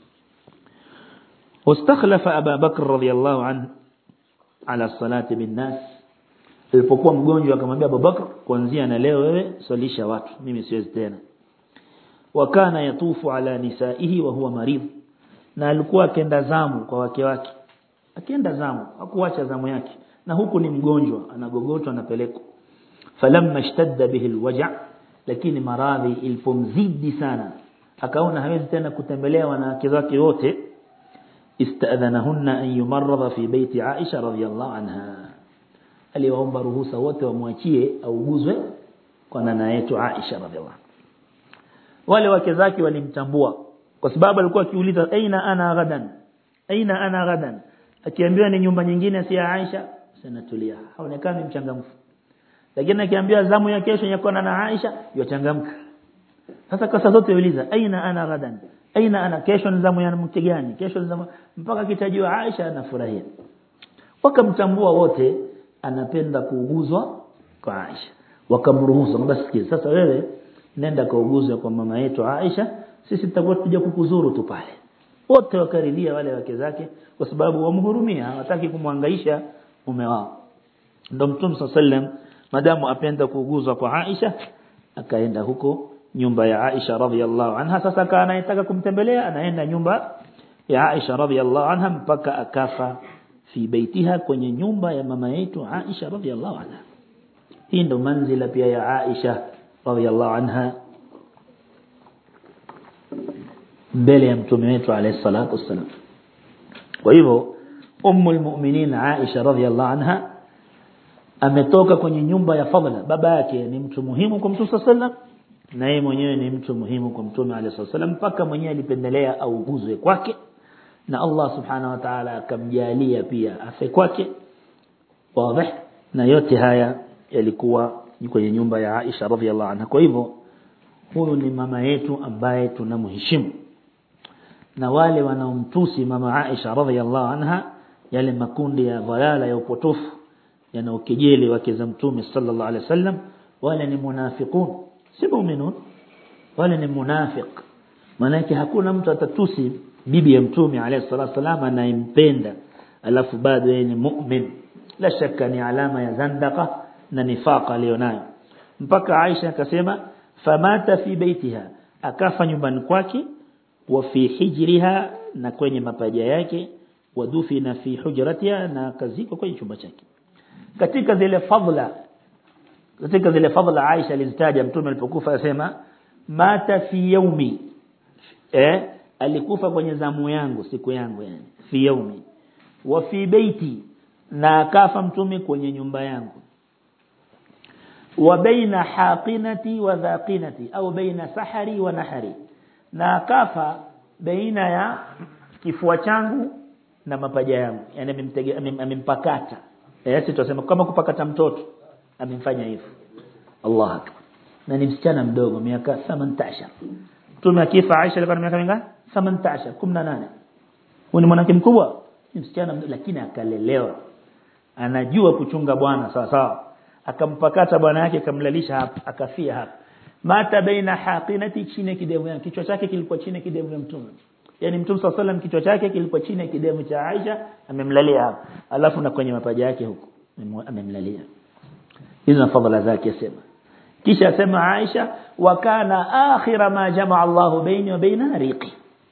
واستخلف أبا بكر رضي الله عنه على الصلاة بالناس. Alipokuwa mgonjwa akamwambia Abu Bakr, kuanzia na leo wewe swalisha watu, mimi siwezi tena. Wakana yatufu ala nisaihi wa huwa marid, na alikuwa akienda zamu kwa wake wake, akienda zamu hakuacha zamu yake, na huku ni mgonjwa anagogotwa anapelekwa. Falamma ishtadda bihi alwaja', lakini maradhi ilipomzidi sana akaona hawezi tena kutembelea wanawake zake wote, istadhanahunna an yumarrada fi baiti Aisha radhiyallahu anha, aliwaomba ruhusa wote wamwachie auguzwe kwa nana yetu Aisha radhiyallahu. Wale wake zake walimtambua kwa sababu alikuwa akiuliza aina ana gadan, aina ana gadan, akiambiwa ni nyumba nyingine si ya Aisha sanatulia, haonekani mchangamfu. Lakini akiambiwa zamu ya kesho yako na Aisha yochangamka. Sasa kasa zote yuuliza aina ana gadan, aina ana, kesho ni zamu ya mke gani, kesho ni zamu, mpaka kitajua Aisha anafurahia. Wakamtambua wote anapenda kuuguzwa kwa Aisha, wakamruhusu basi sikia, sasa wewe nenda kauguzwe kwa mama yetu Aisha, sisi tutakuwa tuja kukuzuru tu pale. Wote wakaridhia wale wake zake kwa sababu wamhurumia, hawataki kumhangaisha mume wao. Ndio Mtume sallam madamu apenda kuuguzwa kwa Aisha akaenda huko nyumba ya Aisha radhiyallahu anha. Sasa kana anataka kumtembelea, anaenda nyumba ya Aisha radhiyallahu anha mpaka akafa fi baitiha, kwenye nyumba ya mama yetu Aisha radhiyallahu anha. Hii ndo manzila pia ya Aisha radhiyallahu anha mbele ya mtume wetu alayhi salatu wassalam. Kwa hivyo ummul mu'minin Aisha radhiyallahu anha ametoka kwenye nyumba ya fadhila. Baba yake ni mtu muhimu kwa Mtume sallam, na yeye mwenyewe ni mtu muhimu kwa Mtume alayhi sallam, mpaka mwenyewe alipendelea auguzwe kwake, na Allah subhanahu wa ta'ala akamjalia pia afe kwake. Wazi? Na yote haya yalikuwa kwenye nyumba ya Aisha radhiyallahu anha. Kwa hivyo huyu ni mama yetu ambaye tunamheshimu, na wale wanaomtusi mama Aisha radhiyallahu anha, yale makundi ya dhalala ya upotofu yanaokejeli wake za Mtume sallallahu alaihi wasallam, wale ni munafiqun, si mu'minun, wale ni munafiq. Maana yake hakuna mtu atatusi bibi ya Mtume alayhi salatu wasallam anayempenda alafu bado yeye ni mu'min. La shaka ni alama ya zandaka na nifaqa alionayo. Mpaka Aisha akasema famata fi baitiha, akafa nyumbani kwake, wa fi hijriha, na kwenye mapaja yake, wa dufina fi hujratiha, na kaziko kwenye chumba chake. Katika zile fadhila Aisha alizitaja Mtume alipokufa, asema mata fi yaumi, alikufa kwenye zamu yangu, siku yangu, yani fi yaumi, wa fi baiti, na akafa Mtume kwenye nyumba yangu, wa baina haqinati wa dhaqinati, au baina sahari wa nahari, na akafa baina ya kifua changu na mapaja yangu, yani amempakata. Sisi tunasema kama kupakata mtoto, amemfanya hivyo. Allah akbar. Na ni msichana mdogo, miaka 18. Mtume akifa Aisha alikuwa na miaka mingapi? 18, 18. Huyu ni mwanamke mkubwa, ni msichana mdogo, lakini akalelewa, anajua kuchunga bwana sawa sawa. Akampakata bwana yake, akamlalisha hapa, akafia hapa. Mata baina haqinati, chini kidevu yake, kichwa chake kilikuwa chini kidevu ya Mtume. Yani Mtume sallallahu alayhi wasallam kichwa chake kilikuwa chini kidevu cha Aisha, amemlalia hapa, alafu na kwenye mapaja yake huko amemlalia. Hizo fadhila zake sema. kisha sema Aisha wa kana akhira ma jamaa Allahu baini wa baina riqi,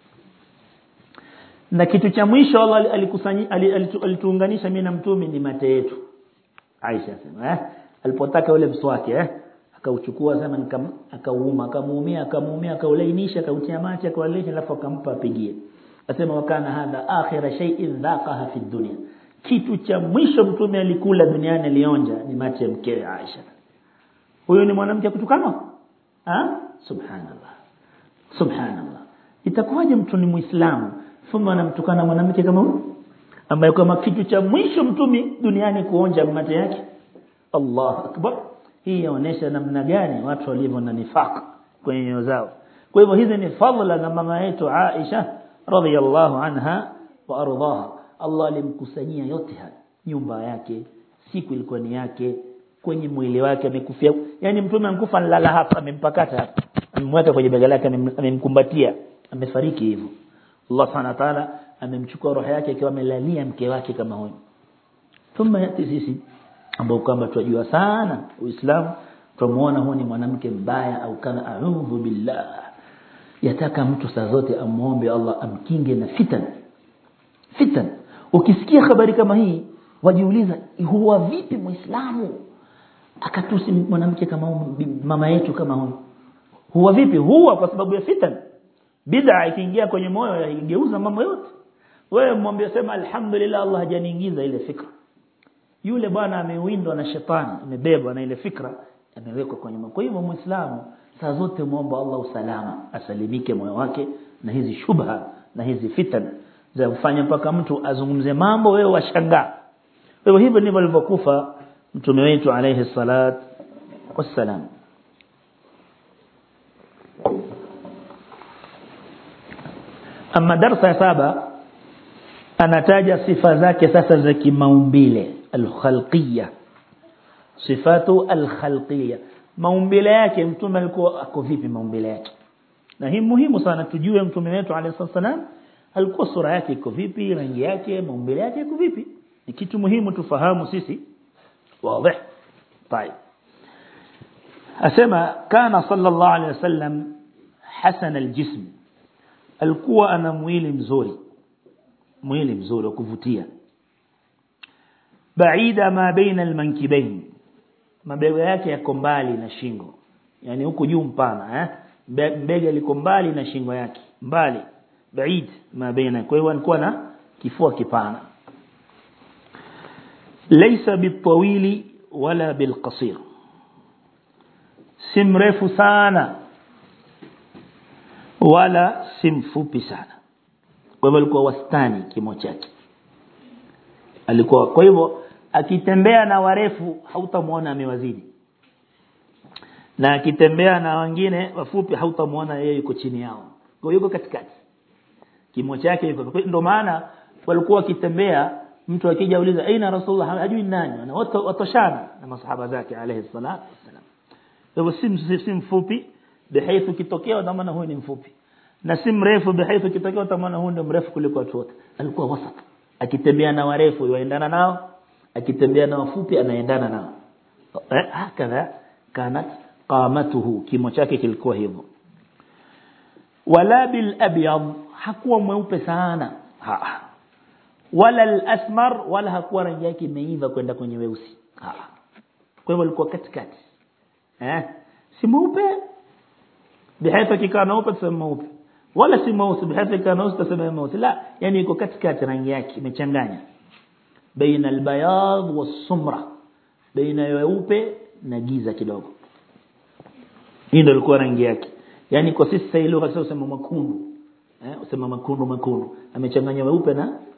na kitu cha mwisho Allah alituunganisha mimi na mtume ni mate yetu. Aisha sema alipotaka ule mswaki akauchukua sema akauma akamuumia akaulainisha akautia mate akawalisha alafu akampa apigie. Asema wakana hadha akhira shay'in dhaqaha fi dunya, kitu cha mwisho mtume alikula duniani alionja ni mate ya mkewe Aisha. Huyo ni mwanamke kutukana? Subhanallah. Subhanallah. Itakuwaje mtu ni Muislamu fuma anamtukana mwanamke kama huyo ambaye kama kitu cha mwisho mtume duniani kuonja mate yake? Allahu akbar. Hii inaonyesha namna gani watu walivyo na nifaq kwenye nyoyo zao. Kwa hivyo hizi ni fadhila za mama yetu Aisha radhiyallahu anha wa ardhaha. Allah alimkusanyia yote haya, nyumba yake, siku ilikuwa ni yake, kwenye mwili wake amekufia. Yani mtume amkufa lala hapa, amempakata hapa, amemweka kwenye bega lake, amemkumbatia, amefariki hivyo. Allah Subhanahu wa ta'ala amemchukua roho yake akiwa amelalia mke wake kama huyo. Thumma yati sisi ambao kama tunajua sana Uislamu, tumuona huyu ni mwanamke mbaya au kana a'udhu billah. Yataka mtu saa zote amuombe Allah amkinge na fitan. Ukisikia habari kama hii wajiuliza huwa vipi Muislamu akatusi mwanamke kama huyu, mama yetu kama huyu? Huwa vipi? Huwa kwa sababu ya fitan. Bid'a ikiingia kwenye moyo yaigeuza mambo yote. Wewe mwambie sema alhamdulillah Allah hajaniingiza ile fikra. Yule bwana amewindwa na shetani, amebebwa na ile fikra, amewekwa kwenye moyo. Kwa hivyo Muislamu saa zote muombe Allah usalama, asalimike moyo wake na hizi shubha na hizi fitan za kufanya mpaka mtu azungumze mambo wewe washangaa. Kwa hivyo ndivyo alivyokufa mtume wetu alayhi salat wassalam. Ama darasa ya 7 anataja sifa zake sasa za kimaumbile, al-khalqiyya. Sifatu al-khalqiyya, maumbile yake mtume alikuwa ako vipi maumbile yake? Na hii muhimu sana tujue mtume wetu alayhi salam alikuwa sura yake iko vipi, rangi yake, maumbile yake iko vipi. Ni kitu muhimu tufahamu sisi. Wazi? طيب. Asema kana sallallahu alayhi wasallam hasan al-jism, alikuwa ana mwili mzuri wa kuvutia. Baida ma baina al-mankibayn, mabega yake yako mbali na shingo, yani huko juu mpana, bega liko mbali na shingo yake, mbali, baid ma baina. Kwa hiyo alikuwa na kifua kipana. Laysa bitawili wala bilqasir, si mrefu sana wala si mfupi sana. Kwa hivyo alikuwa wastani kimo chake alikuwa. Kwa hivyo akitembea na warefu hautamuona amewazidi, na akitembea na wengine wafupi hautamuona yeye yuko chini yao. Kwa hiyo yuko katikati, kimo chake yuko. Ndio maana walikuwa wakitembea, mtu akija uliza aina Rasulullah hajui nani, na wote watoshana na masahaba zake alayhi salatu wasalam. Kwa hivyo si mfupi bihaythu kitokea utamwona huyu ni mfupi, na si mrefu bihaythu kitokea utamwona huyu ndio mrefu kuliko watu wote. Alikuwa wasat, akitembea na warefu yuendana nao, akitembea na wafupi anaendana nao. Hakadha kanat qamatuhu, kimo chake kilikuwa hivyo. Wala bil abyad, hakuwa mweupe sana, wala al asmar, wala hakuwa rangi yake imeiva kwenda kwenye weusi. Kwa hivyo alikuwa katikati, si mweupe bihaythu kikana mweupe tuseme mweupe, wala si mweusi bihaythu kikana mweusi tuseme mweusi. La, yani iko katikati, rangi yake imechanganya baina al-bayad was-sumra, baina weupe na giza kidogo. Hii ndio ilikuwa rangi yake. Yani kwa sisi ile lugha sasa usema makundu, usema makundu, amechanganya weupe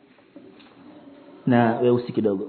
na weusi kidogo.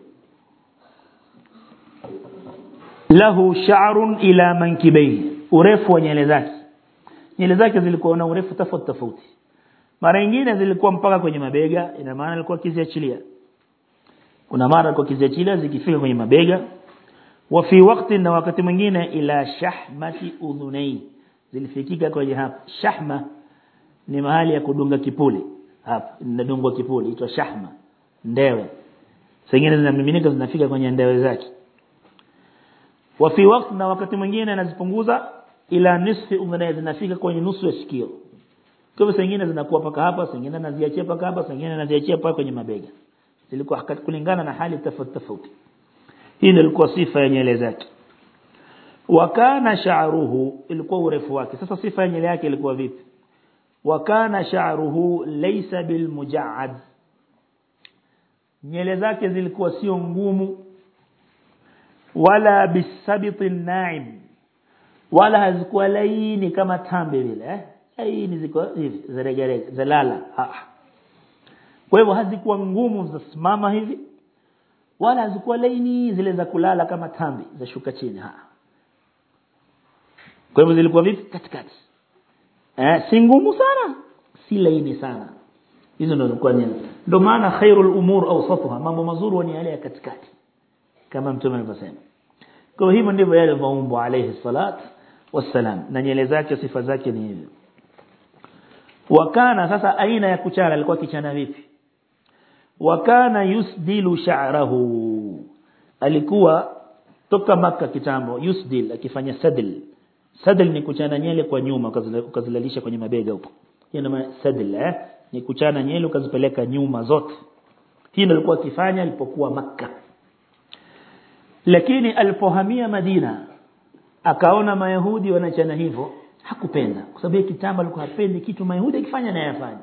Lahu sha'run ila mankibayhi, urefu wa nywele zake zilikuwa na urefu tofauti. Mara nyingine zilikuwa mpaka kwenye mabega, ina maana alikuwa kiziachilia. Kuna mara alikuwa kiziachilia zikifika kwenye mabega. Wa fi waqti, na wakati mwingine ila shahmati udhunai, zilifikika kwenye hapa. Shahma ni mahali ya kudunga kipuli, hapa inadungwa kipuli inaitwa shahma, ndewe. Zingine zinamiminika zinafika kwenye ndewe zake. wa fi waqt na wakati mwingine anazipunguza ila nisfi udhuna, zinafika kwenye nusu ya sikio. Kwa hivyo zingine zinakuwa paka hapa, zingine anaziachia paka hapa, zingine anaziachia paka kwenye mabega. Zilikuwa kulingana na hali tofauti. Hii ilikuwa sifa ya nywele zake. Wakana sha'ruhu, ilikuwa urefu wake. Sasa sifa ya nywele yake ilikuwa vipi? Wakana sha'ruhu laysa bil muja'ad, nywele zake zilikuwa sio ngumu, wala bisabitin na'im, wala hazikuwa laini kama tambe vile laini, ziko hivi zaregerege zalala. Kwa hivyo hazikuwa ngumu za simama hivi, wala hazikuwa laini zile za kulala kama tambi za shuka chini. Kwa hivyo zilikuwa vipi? Katikati. Si ngumu sana, si laini sana. Hizo ndio zilikuwa nini. Ndio maana khairul umur awsatuha, mambo mazuri ni yale ya katikati, kama Mtume alivyosema. Kwa hivyo ndivyo yale maumbo alayhi salat wassalam, na nywele zake sifa zake ni hivyo. Wakana, sasa aina ya kuchana, alikuwa kichana vipi? Wakana yusdilu sha'rahu, alikuwa toka Makkah kitambo yusdil, akifanya sadl. Sadl ni kuchana nywele kwa nyuma ukazilalisha kwenye mabega huko. Hiyo ndio sadl, ni kuchana nywele ukazipeleka nyuma zote. Hii ndio alikuwa akifanya alipokuwa Makkah. Lakini alipohamia Madina akaona Mayahudi wanachana hivyo, hakupenda, kwa sababu kitambo alikuwa hapendi kitu Mayahudi akifanya na yafanya.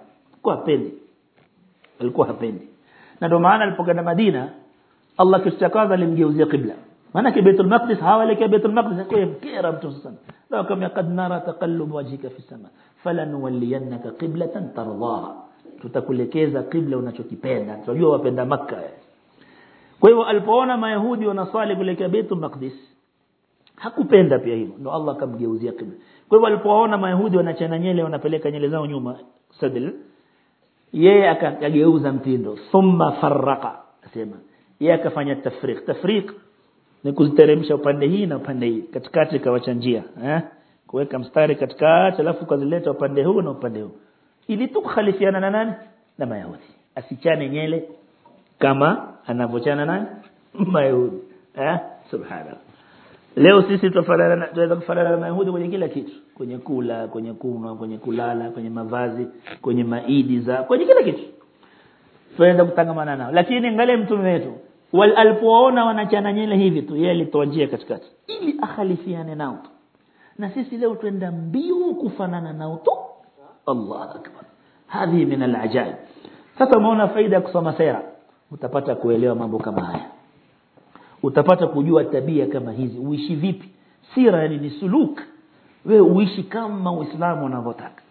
Alikuwa hapendi. Na ndio maana alipokwenda Madina Allah kistakaza alimgeuzia qibla. Maana Baitul Maqdis hawaleka Baitul Maqdis kwa kera mtu sana. Na kama qad nara taqallub wajhika fi sama falanuwalliyannaka qiblatan tardaha, tutakulekeza qibla unachokipenda. Tunajua wapenda Makkah. Kwa hivyo alipoona Mayahudi wanaswali kuelekea Baitul Maqdis hakupenda pia hivyo, ndio Allah akamgeuzia qibla. Kwa hivyo alipoona Mayahudi wanachana nywele, wanapeleka nywele zao nyuma sadl, yeye akageuza mtindo. Thumma farraqa, asema yeye akafanya tafriq ni kuziteremsha upande hii na upande hii, katikati kawacha njia, kuweka mstari katikati, alafu kuzileta upande huu na upande huu, ili tukhalifiana na nani? Na Mayahudi. Asichane nywele kama anavochana nani? Mayahudi. Subhanallah. Leo sisi tunaweza kufanana na Mayahudi kwenye kila kitu, kwenye kula, kwenye kunywa, kwenye kulala, kwenye mavazi, kwenye maidi za, kwenye kila kitu tunaweza kutangamana nao. Lakini angalia Mtume wetu alipoona wanachana nywele hivi tu, yeye alitoa njia katikati ili akhalifiane nao. Na sisi leo tuenda mbio kufanana nao tu. Allahu akbar, hadi min al-ajaib. Sasa umeona faida ya kusoma sira, utapata kuelewa mambo kama haya, utapata kujua tabia kama hizi, uishi vipi. Sira ni suluk, wewe uishi kama Uislamu unavyotaka.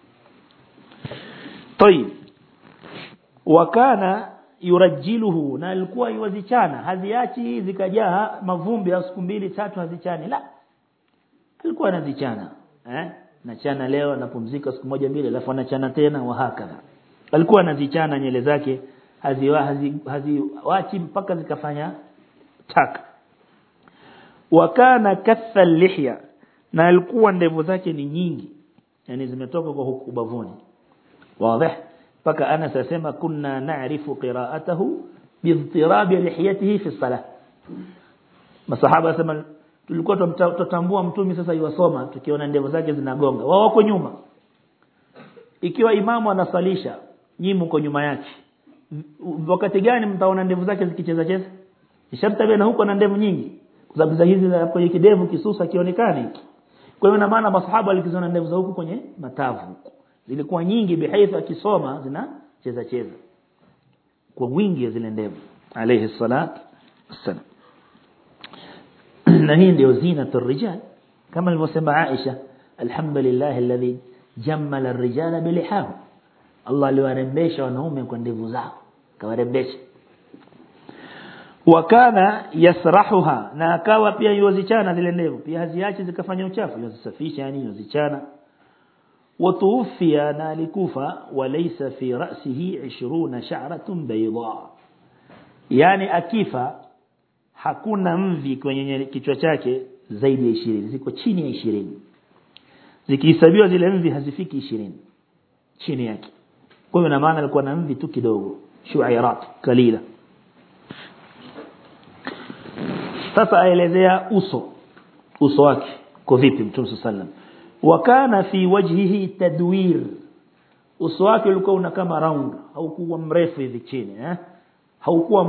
Tayeb, wakana yurajiluhu, na alikuwa yuwazichana, haziachi zikajaa mavumbi ya siku 2-3 hazichani, la, alikuwa anazichana. Nachana leo, napumzika siku 1-2, alafu anachana tena, wa hakadha. Alikuwa anazichana nywele zake, haziwachi mpaka zikafanya taka. Wakana katha lihya, na alikuwa ndevu zake ni nyingi, yani zimetoka kwa huku ubavuni. Wazi? Paka Anas asema kunna na'rifu qira'atahu biidtirab lihiyatihi fi salah. Masahaba asema tulikuwa tutambua Mtume sasa yuwasoma tukiona ndevu zake zinagonga. Wao wako nyuma. Ikiwa imamu anasalisha, nyinyi mko nyuma yake, wakati gani mtaona ndevu zake zikicheza cheza? Ishamtabia na huko na ndevu nyingi, kwa sababu za hizi za kwenye kidevu kisusa kionekane. Kwa hiyo na maana masahaba walikiziona ndevu za huko kwenye matavu zilikuwa nyingi, bihaifa akisoma zinacheza cheza kwa wingi zile ndevu alayhi salatu wassalam. Na hii ndio zinatul rijal, kama alivyosema Aisha, alhamdulillah alladhi jammala ar-rijala bilihahu, Allah aliwarembesha wanaume kwa ndevu zao, kawarembesha. Wakana yasrahuha, na akawa pia yuzichana zile ndevu, pia haziachi zikafanya uchafu, yuzisafisha, yani yuzichana. Watuufia, na alikufa, walaysa fi ra'sihi 20 sha'ratun bayda, yani akifa hakuna mvi kwenye kichwa chake zaidi ya 20, ziko chini ya 20, zikihesabiwa zile mvi hazifiki 20 chini yake. Kwa hiyo na maana alikuwa na mvi tu kidogo, shu'airat kalila. sasa aelezea uso wake kwa vipi Mtume sallam wakana fi wajhihi tadwir uso wake ulikuwa una kama round haukuwa mrefu hivi chini haukuwa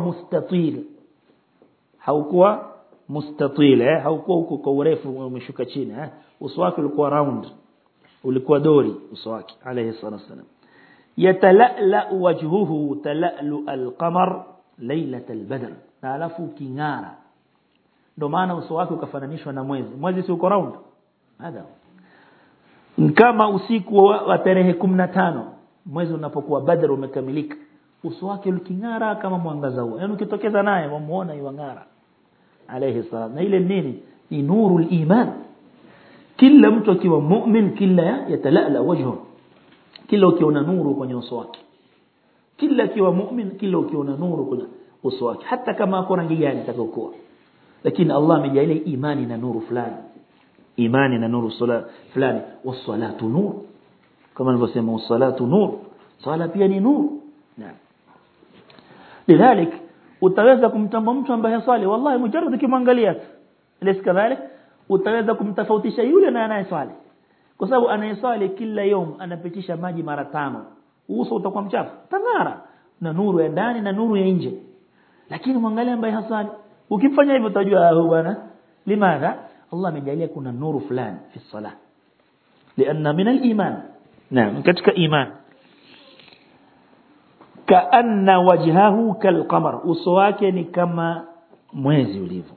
mustatil haukuwa huko kwa urefu umeshuka chini uso wake ulikuwa round ulikuwa dori uso wake alayhi salatu wasallam yatalala wajhuhu talalu alqamar laylat albadr na alafu kingara ndio maana uso wake ukafananishwa na mwezi si uko round hada kama usiku wa tarehe 15 mwezi unapokuwa badr umekamilika uso wake ukingara kama mwangaza huo yani ukitokeza naye wamuona yangara alayhi salam na ile nini ni nurul iman kila mtu akiwa mu'min kila yatalala wajhu kila ukiona nuru kwenye uso wake kila akiwa mu'min kila ukiona nuru kwenye uso wake hata kama ako rangi gani atakayokuwa lakini Allah amejalia imani na nuru fulani imani na nuru fulani was-salatu nur kama alivyosema was-salatu nur sala pia ni nur naam lidhalik utaweza kumtambua mtu ambaye hasali wallahi mujarrad ukimwangalia lesi kadhalik utaweza kumtofautisha yule na anayesali kwa sababu anayesali kila yom anapitisha maji mara 5 uso utakuwa mchafu tangara na nuru ya ndani na nuru ya nje lakini mwangalia ambaye hasali ukifanya hivyo utajua bwana limadha Allah amejalia kuna nuru fulani fi salah lianna min al-iman naam katika iman kaanna wajhahu kalqamar uso wake ni kama mwezi ulivyo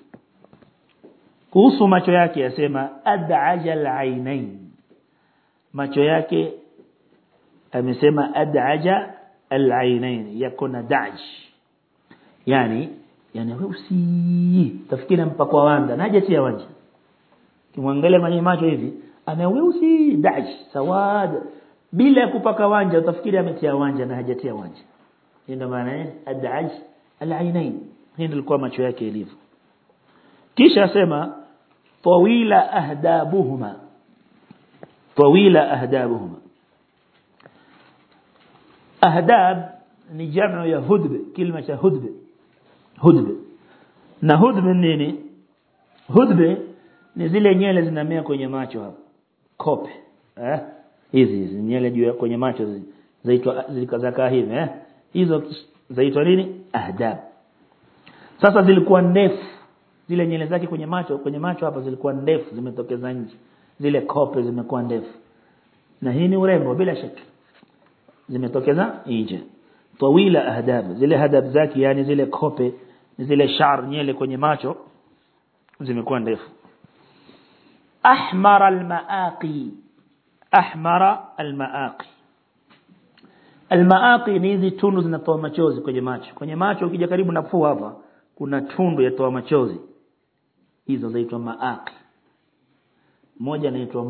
kuhusu macho yake yasema ad'aja al-ainain macho yake amesema ad'aja al-ainain yakuna da'j yani weusi tafikiri mpakwa wanda naje tia wanja kimwangalia kwenye macho hivi ana weusi da'j sawad bila kupaka wanja utafikiri ametia wanja na hajatia wanja ndio maana ad'aj al-ainain ndio ilikuwa macho yake ilivyo kisha asema tawila ahdabuhuma ahdab ni jamu ya hudb kilima cha hudb na hudb nini hudb ni zile nywele zinamea kwenye macho hapo kope hizi nywele juu kwenye macho zaitwa zikazakaa hivi hizo zaitwa nini ahdab sasa zilikuwa ndefu zile nywele zake kwenye macho hapa zilikuwa ndefu zimetokeza nje zile kope zimekuwa ndefu na hii ni urembo bila shaka zimetokeza nje tawila ahdab zile hadab zake yani zile kope zile sha'r nywele kwenye macho zimekuwa ndefu ahmara al-maaqi ni hizi tundu zinatoa machozi kwenye macho ukija karibu na pua hapa kuna tundu yatoa machozi hizo zaitwa maaqi moja inaitwa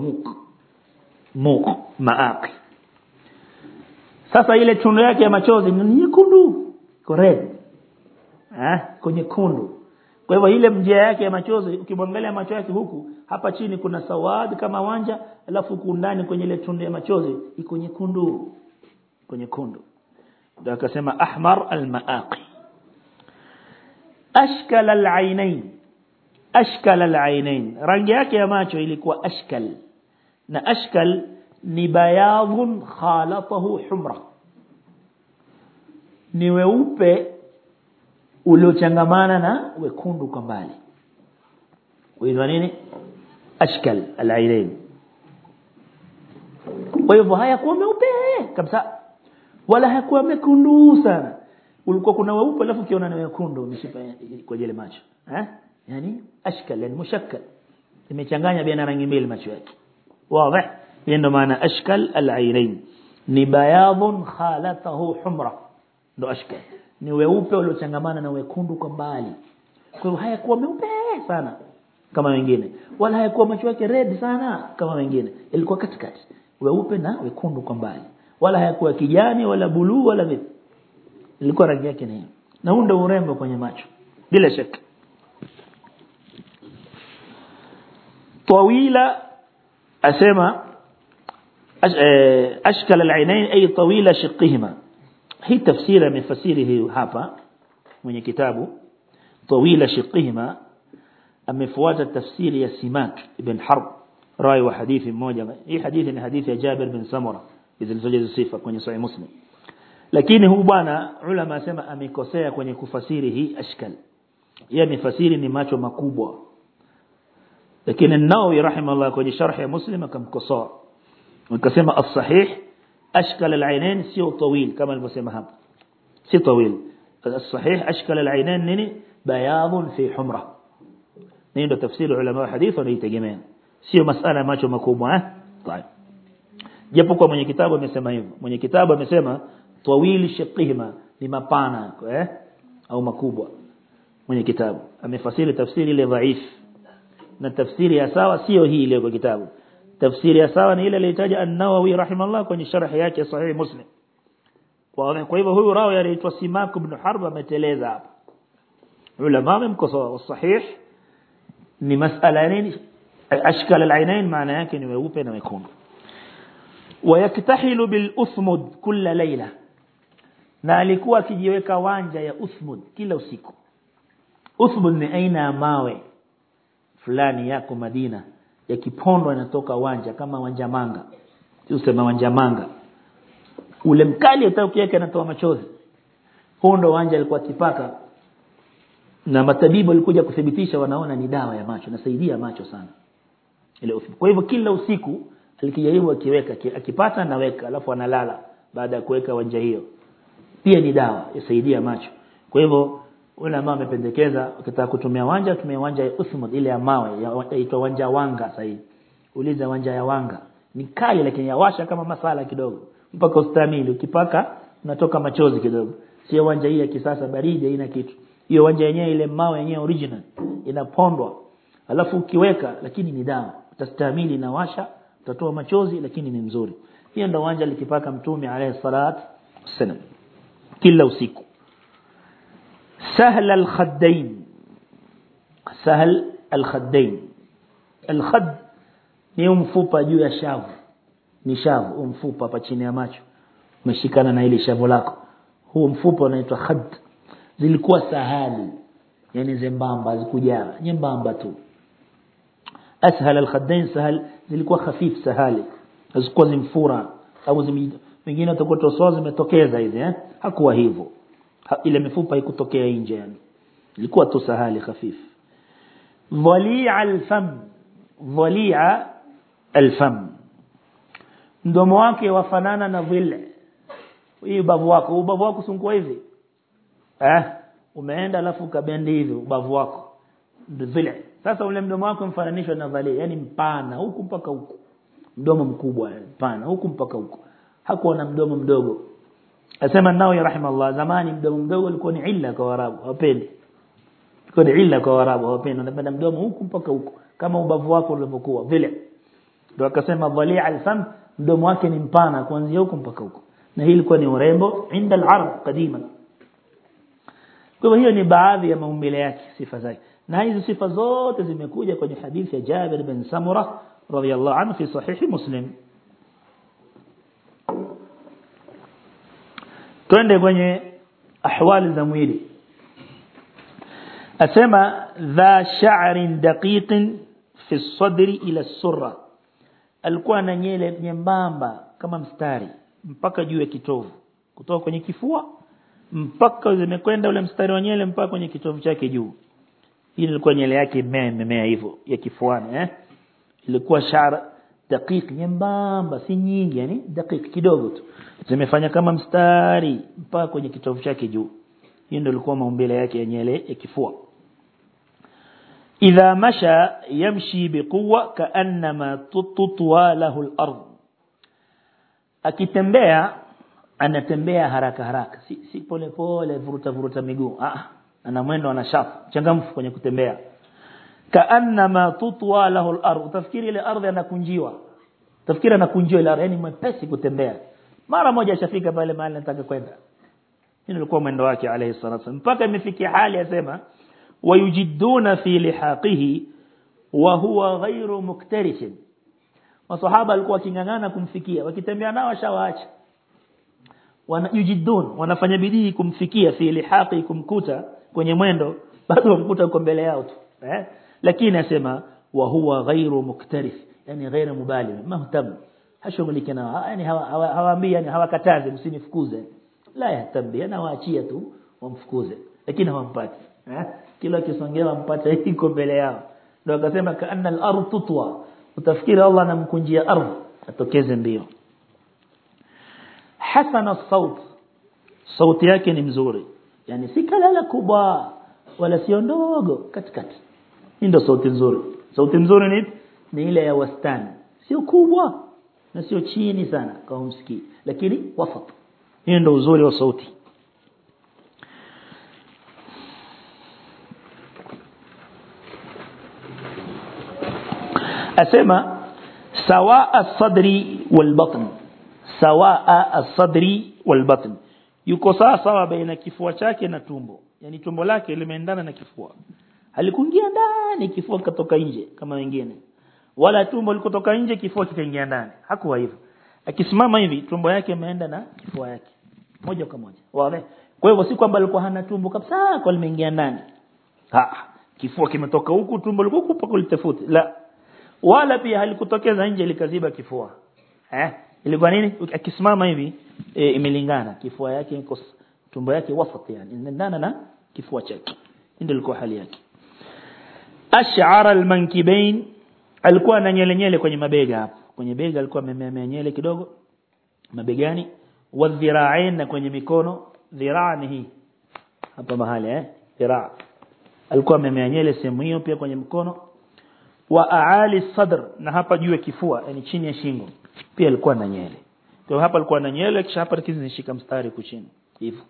maaqi sasa ile tundu yake ya machozi ni nyekundu red kwenye kundu kwa hivyo ile njia yake ya machozi ukimwangalia macho yake huku hapa chini kuna sawad kama wanja alafu ndani kwenye ile tundu ya machozi iko nyekundu kwenye kundu ndio akasema ahmar al-maaqi ashkal al-ainain rangi yake ya macho ilikuwa ashkal na ashkal ni bayadun khalatahu humra ni weupe uliochangamana na wekundu kwa mbali huitwa nini ashkal al-ainain kwa hivyo hayakuwa meupe kabisa wala hayakuwa mekundu sana ulikuwa kuna weupe alafu ukiona na wekundu umeshipa kwa jele macho yani ashkal yani mushakkal imechanganya baina rangi mbili macho yake wazi ndio maana ashkal al-ainain ni bayadun khalatahu humra ndo ashkal ni weupe uliochangamana na wekundu kwa mbali kwa hivyo hayakuwa meupe sana kama wengine wala hayakuwa macho yake red sana kama wengine ilikuwa katikati weupe na wekundu kwa mbali wala hayakuwa kijani wala buluu wala vipi ilikuwa rangi yake ni na huo ndio urembo kwenye macho bila shaka طويله اسمع اشكال العينين اي طويله شقهما hii tafsiri amefasiri hii hapa mwenye kitabu طويله شقهما amefuata tafsiri ya Simak ibn Harb rai wa hadithi mmoja. Hii hadithi ni hadithi ya Jabir bin Samura zilizoje sifa kwenye Sahih Muslim. Lakini huyu bwana ulama asema amekosea kwenye kufasiri hii ashkal. Yeye amefasiri ni macho makubwa. Lakini an-Nawawi rahimahullah kwenye sharh ya Muslim akamkosoa. Akasema as-sahih ashkal al-ainain sio tawil kama alivyosema hapa. Si tawil. As-sahih ashkal al-ainain nini? Bayadun fi humra. Ndio tafsiri ulama wa hadith wanaitegemea. Sio masala macho makubwa Tayeb. Japo kwa mwenye kitabu amesema hivyo. Mwenye kitabu amesema tawil shiqihima ni mapana au makubwa. Mwenye kitabu amefasiri tafsiri ile dhaif. Na tafsiri ya sawa sio hii ile kwa kitabu. Tafsiri ya sawa ni ile aliyotaja an-Nawawi rahimahullah kwenye sharh yake Sahih Muslim. Kwa hivyo huyu rawi anaitwa Simak ibn Harb ameteleza hapa. Ulama wamemkosoa. Sahih ni masala nini? Ashkal al-ainain maana yake ni weupe na wekundu. Wayaktahilu bil uthmud kila layla. Na alikuwa akijiweka wanja ya uthmud kila usiku. Uthmud ni aina ya mawe fulani yako Madina yakipondwa yanatoka wanja kama wanja manga. Tuseme wanja manga. Ule mkali utakiweka anatoa machozi. Huo ndo wanja alikuwa akipaka. Na matabibu walikuja kuthibitisha wanaona ni dawa ya macho, nasaidia macho sana. Ile uthmud. Kwa hivyo kila usiku alikijaribu akiweka akipata naweka alafu analala baada ya kuweka wanja hiyo. Pia ni dawa yasaidia macho. Kwa hivyo ulama wamependekeza ukitaka kutumia wanja tumia wanja ya uthmud ile ya mawe yaitwa wanja wanga sahihi. Uliza wanja ya wanga ni kali lakini yawasha kama masala kidogo mpaka ustamili ukipaka unatoka machozi kidogo. Sio wanja hii ya kisasa baridi haina kitu. Hiyo wanja yenyewe ile mawe yenyewe original inapondwa. Alafu ukiweka lakini ni dawa. Utastamili na washa utatoa machozi lakini ni mzuri. Hiyo ndio wanja likipaka Mtume alayhi salatu wasallam kila usiku. سهل الخدين سهل الخدين الخد ni mfupa juu ya shavu ni shavu mfupa hapa chini ya macho umeshikana na ile shavu lako huo mfupa unaitwa khad zilikuwa sahali yani zembamba zikujaa nyembamba tu ashal alkhadain sahal zilikuwa khafif sahali hazikuwa zimfura au wengine watakuwa tosoa zimetokeza hizi hakuwa hivyo ile mifupa ikutokea nje yani ilikuwa tu sahali khafif. Dhali'a al-fam dhali'a al-fam mdomo wake wafanana na vile hii ubavu wako sungua hivi umeenda alafu kabendi hivi ubavu wako vile sasa ule mdomo wako mfananishwa na dhali yani mpana huku mpaka huku mdomo mkubwa mpana huku mpaka huku hakuwa na mdomo mdogo. Asema Nawawi rahimahullah zamani mdomo mdogo ulikuwa ni illa kwa Waarabu hawapendi. Ulikuwa ni illa kwa Waarabu hawapendi wanapenda mdomo huku mpaka huku kama ubavu wako ulivyokuwa vile. Ndio akasema dhali' al-fam mdomo wake ni mpana kuanzia huku mpaka huku. Na hii ilikuwa ni urembo inda al-arab kadima. Kwa hiyo ni baadhi ya maumbile yake sifa zake. Na hizo sifa zote zimekuja kwenye hadithi ya Jabir bin Samura radhiyallahu anhu fi sahih Muslim. Twende kwenye ahwali za mwili. Asema dha sha'rin daqiqin fi as-sadri ila as-surra. Alikuwa na nywele nyembamba kama mstari mpaka juu ya kitovu. Kutoka kwenye kifua mpaka zimekwenda ule mstari wa nywele mpaka kwenye kitovu chake juu. Hii ilikuwa nywele yake imemea hivyo ya kifuani ilikuwa sha'r daqiq nyembamba si nyingi yani daqiq kidogo tu. Zimefanya kama mstari mpaka kwenye kitovu chake juu. Hiyo ndio ilikuwa maumbile yake ya nywele ya kifua. Idha masha yamshi biquwa kaannama tutwa lahu al-ard. Akitembea anatembea haraka haraka si pole pole vuruta miguu ana mwendo ana shafu changamfu kwenye kutembea. Kaannama tutwa lahu al-ard. Utafikiri ile ardhi anakunjiwa. Tafikiri anakunjiwa ile ardhi yani mwepesi kutembea. Mara moja ashafika pale mahali anataka kwenda. Hilo ilikuwa mwendo wake alayhi salatu mpaka imefikia hali asema wayujidduna fi lihaqihi wa huwa ghayru muktarif. Masahaba walikuwa kingangana kumfikia wakitembea nao shawaacha. Wanayujiddun wanafanya bidii kumfikia fi lihaqi kumkuta kwenye mwendo bado wamkuta uko mbele yao tu. lakini asema wa huwa ghairu muktarif, yani ghairu mubaligh, mahtam, hashughuliki na, yani hawaambii, yani hawakatazi msinifukuze, la yahtabi, ana waachia tu wamfukuze, lakini hawampati. Kila kisongewa mpata iko mbele yao. Ndio akasema kaanna al-ardh tutwa, utafikiri Allah anamkunjia ardhi atokeze mbio. Hasana as-saut, sauti yake ni mzuri, yani si kalala kubwa wala sio ndogo, katikati. Ndio sauti nzuri. Sauti nzuri ni ile ya wastani, sio kubwa na sio chini sana kama msikii, lakini wasat. Hiyo ndio uzuri wa sauti. Asema sawa as-sadri wal-batn, sawa as-sadri wal-batn, yuko sawa baina kifua chake na tumbo, yani tumbo lake limeendana na kifua, halikuingia ndani kifua katoka nje kama wengine, wala tumbo likotoka nje kifua kikaingia ndani, hakuwa hivyo. Akisimama hivi tumbo yake imeenda na kifua yake moja kwa moja, wazi. Kwa hivyo si kwamba alikuwa hana tumbo kabisa kwa limeingia ndani, kifua kimetoka huku, tumbo liko huku pako litafuti, la, wala pia halikutokeza nje likaziba kifua. Ilikuwa nini? Akisimama hivi imelingana kifua yake, tumbo yake wasat, yani inaendana na kifua chake, ndio ilikuwa hali yake. Ash'ara al-mankibain, alikuwa na nyele kwenye mabega hapo, kwenye bega alikuwa amemea nyele kidogo mabegani, wa dhira'ain, na kwenye mikono, dhira'ani hii hapa mahali dhira', alikuwa amemea nyele sehemu hiyo pia kwenye mkono. Wa aali sadr, na hapa juu ya kifua, yani chini ya shingo pia alikuwa na nyele. Kwa hiyo hapa alikuwa na nyele, kisha hapa zinashika mstari kuchini hivyo.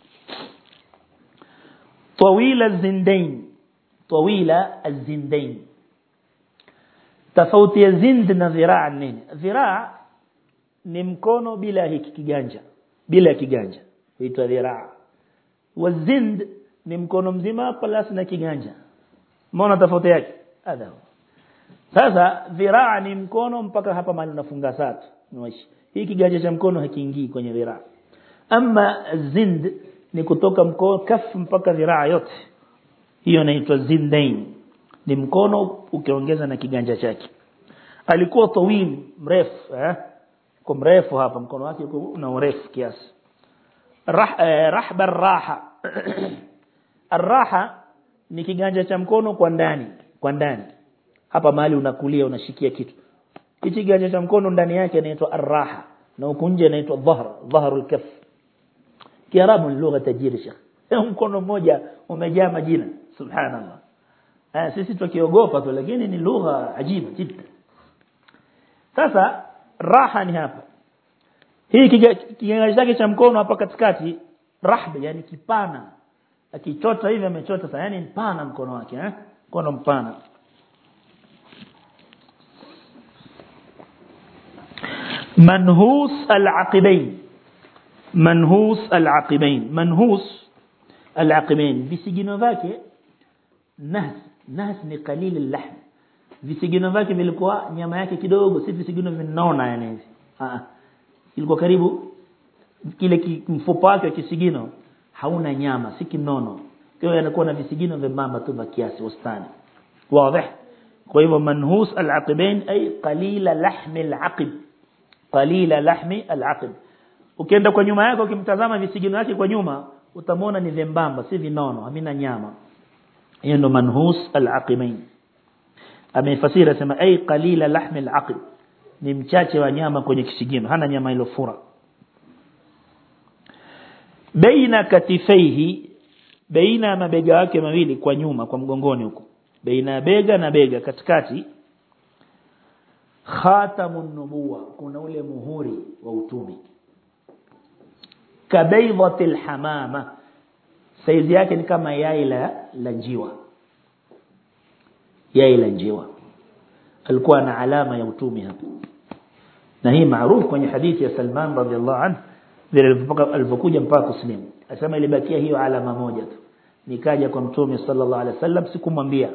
Tawila az-zindain, tawila az-zindain, tofauti ya zind na dhiraa nini? Dhiraa ni mkono bila hiki kiganja, bila kiganja huitwa dhiraa. Wa zind ni mkono mzima plus na kiganja. Mbona tofauti yake? Adha. Sasa dhiraa ni mkono mpaka hapa mahali unafunga satu, unaishi. Hii kiganja cha mkono hakiingii kwenye dhiraa. Ama zind ni kutoka mkono kaf mpaka dhiraa yote, hiyo inaitwa zindain, ni mkono ukiongeza na kiganja chake. Alikuwa tawil, mrefu, kwa mrefu hapa mkono wake uko na urefu kiasi. Rahba ar-raha, ar-raha ni kiganja cha mkono kwa ndani, kwa ndani hapa mahali unakulia unashikia kitu, hichi kiganja cha mkono ndani yake inaitwa ar-raha, na huko nje inaitwa dhahr, dhahrul kaf. Kiarabu ni lugha tajiri shekhi, mkono mmoja umejaa majina, subhanallah. Sisi tukiogopa tu, lakini ni lugha ajibu jidda. Sasa raha ni hapa, hii kiganja chake cha mkono hapa katikati, rahba yani kipana, akichota hivi amechota sana, yani mpana mkono wake, mkono mpana. Manhus al-aqibain, manhus al-aqibain, manhus al-aqibain, visigino vyake nas ni qalil al-lahm, visigino vyake vilikuwa nyama yake kidogo, si visigino vinona yani hivi, ilikuwa karibu kile mfupa wake wa kisigino hauna nyama, si kinono, kwa hiyo anakuwa na visigino vyembamba tu vya kiasi wastani, wazi. Kwa hivyo manhus al-aqibain ay qalila lahmi al-aqib, qalila lahmi al-aqib. Ukienda kwa nyuma yako ukimtazama visigino yake kwa nyuma utamwona ni vyembamba, si vinono, hamina nyama. Hiyo ndo manhus al-aqibain. Amefasiri sema ay qalila lahmi al-aqib, ni mchache wa nyama kwenye kisigino, hana nyama ilofura. Baina katifaihi, baina mabega yake mawili kwa nyuma, kwa mgongoni huko, baina bega na bega katikati, khatamun nubuwa, kuna ule muhuri wa utume. Kabaydatil hamama, saizi yake ni kama yai la njiwa, yai la njiwa. Alikuwa na alama ya utume hapo, na hii maarufu kwenye hadithi ya Salman radhiallahu anhu, vile alipokuja mpaka kuslimu, asema ilibakia hiyo alama moja tu. Nikaja kwa Mtume sallallahu alaihi wasallam, sikumwambia,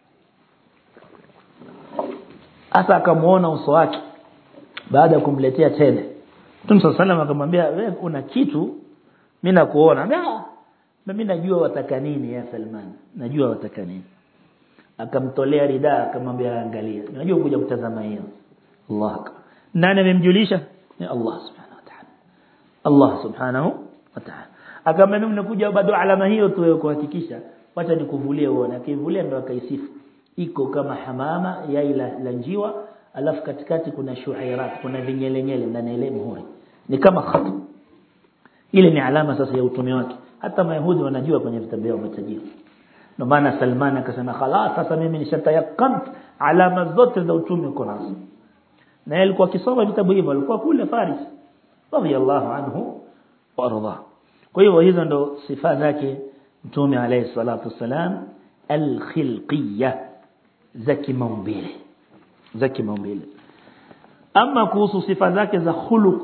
hasa akamuona uso wake baada ya kumletea tende. Mtume sallallahu alaihi wasallam akamwambia, wewe una kitu mimi nakuona. Mimi najua wataka nini ya Salman, najua wataka nini. akamtolea ridhaa akamwambia angalia unajua kuja kutazama hiyo Allah nani amemjulisha ni Allah subhanahu wa ta'ala Allah subhanahu wa ta'ala akamwambia mimi nakuja bado alama hiyo tu wewe kuhakikisha wacha nikuvulie uone akivulia ndo akaisifu iko kama hamama yai la njiwa alafu katikati kuna shuhairat kuna vinyelenyele ndani ile muhuri ni kama khatu ile ni alama sasa ya utume wake hata mayahudi wanajua kwenye vitabu vyao matajiri ndio maana Salman akasema khalas sasa mimi nishatayakant alama zote za utume uko nazo na yeye alikuwa akisoma vitabu hivyo alikuwa kule Faris radiyallahu anhu wa arda kwa hiyo hizo ndo sifa zake mtume alayhi salatu wasalam al-khilqiyya zaki maumbile ama kuhusu sifa zake za khuluq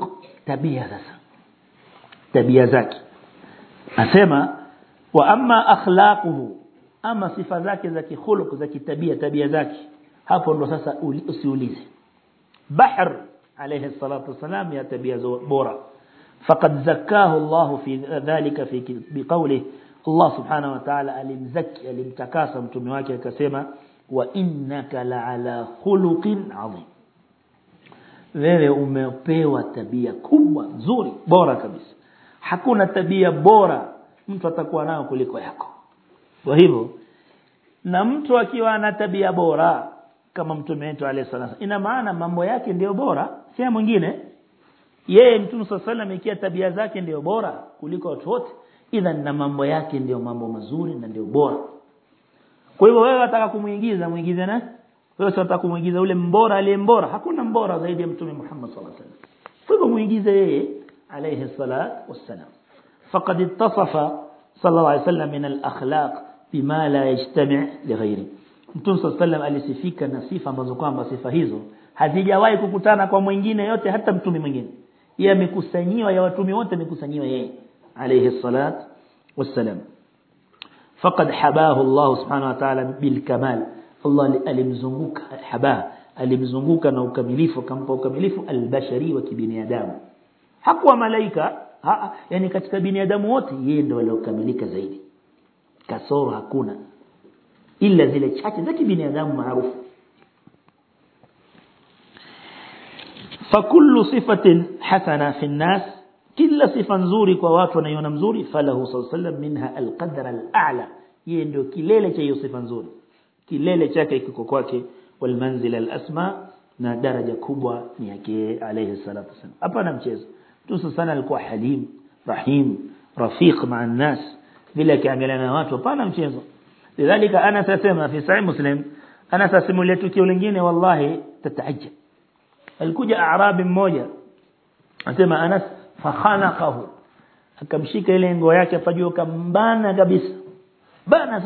tabia zake asema wa amma akhlaquhu ama sifa zake za kikhuluq za tabia zake hapo ndo sasa usiulize bahr alayhi salatu wasalam ya tabia bora faqad zakkahu Allah fi dhalika fi biqawlihi Allah subhanahu wa ta'ala alimzaki alimtakasa mtume wake akasema wa innaka la'ala khuluqin 'azim wewe umepewa tabia kubwa nzuri bora kabisa hakuna tabia bora mtu atakuwa nayo kuliko yako kwa hivyo na mtu akiwa na tabia bora kama mtume wetu alayhi salatu ina maana mambo yake ndio bora si mwingine yeye mtume sallallahu alayhi ikia tabia zake ndio bora kuliko watu wote idhan na mambo yake ndio mambo mazuri na ndio bora kwa hivyo wewe unataka muigize na wewe unataka kumuigiza ule mbora aliyembora hakuna mbora zaidi ya mtume Muhammad sallallahu alaihi wasallam kwa hivyo muigize yeye alayhi salatu wassalam faqad ittasafa sallallahu alaihi wasallam min al-akhlaq bima la yajtami' li ghairi mtume sallallahu alaihi wasallam alisifika na sifa ambazo kwamba sifa hizo hazijawahi kukutana kwa mwingine yote hata mtume mwingine yeye amekusanyiwa ya watume wote amekusanyiwa yeye alayhi salatu wassalam faqad habahu Allah subhanahu wa ta'ala bil kamal Allah alimzunguka alimzunguka na ukamilifu akampa ukamilifu albashari wa kibinadamu hakuwa malaika yani katika binadamu wote yeye ndio aliyokamilika zaidi kasoro hakuna ila zile chache za kibinadamu maarufu fakullu sifatin hasana fi an-nas kila sifa nzuri kwa watu wanaiona mzuri falahu sallallahu alayhi wasallam minha al-qadr al-a'la yeye ndio kilele cha hiyo sifa nzuri kilele chake kiko kwake wal manzila al-asma na daraja kubwa ni yake alayhi salatu wasallam hapana mchezo tu sana alikuwa halim rahim rafiq ma'a an-nas vile kiangalia na watu hapana mchezo lidhalika ana sasema fi sahih muslim ana sasimulia tukio lingine wallahi tataajab alikuja arabi mmoja anasema Anas fakhanaqahu akamshika ile ngo yake afajua kambana kabisa bana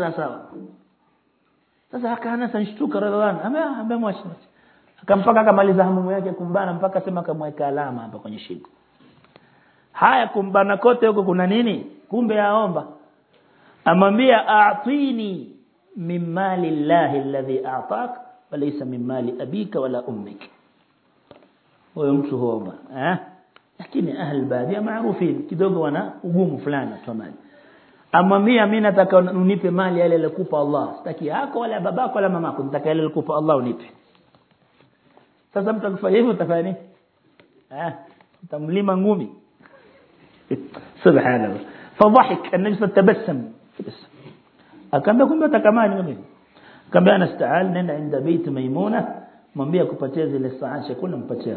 sasa akaana sanshtuka radhiallahu ambaye mwashi akampaka akamaliza hamu yake kumbana mpaka sema akamweka alama hapa kwenye shingo haya kumbana kote huko kuna nini kumbe aomba amwambia a'tini min mali llahi alladhi a'tak walaysa min mali abika wala ummik huyo mtu huomba lakini ahli baadhi maarufin kidogo wana ugumu fulani tamani amwambia mimi nataka unipe mali yale alikupa Allah sitaki yako wala babako wala mamako nataka yale alikupa Allah unipe sasa mtu akifanya hivyo utafanya nini utamlima ngumi subhanallah fadhahik an-nabi tabassam akaambia kumbe atakamani mimi akaambia anastaal nenda inda bait maimuna mwambie kupatia zile saa chakula mpatia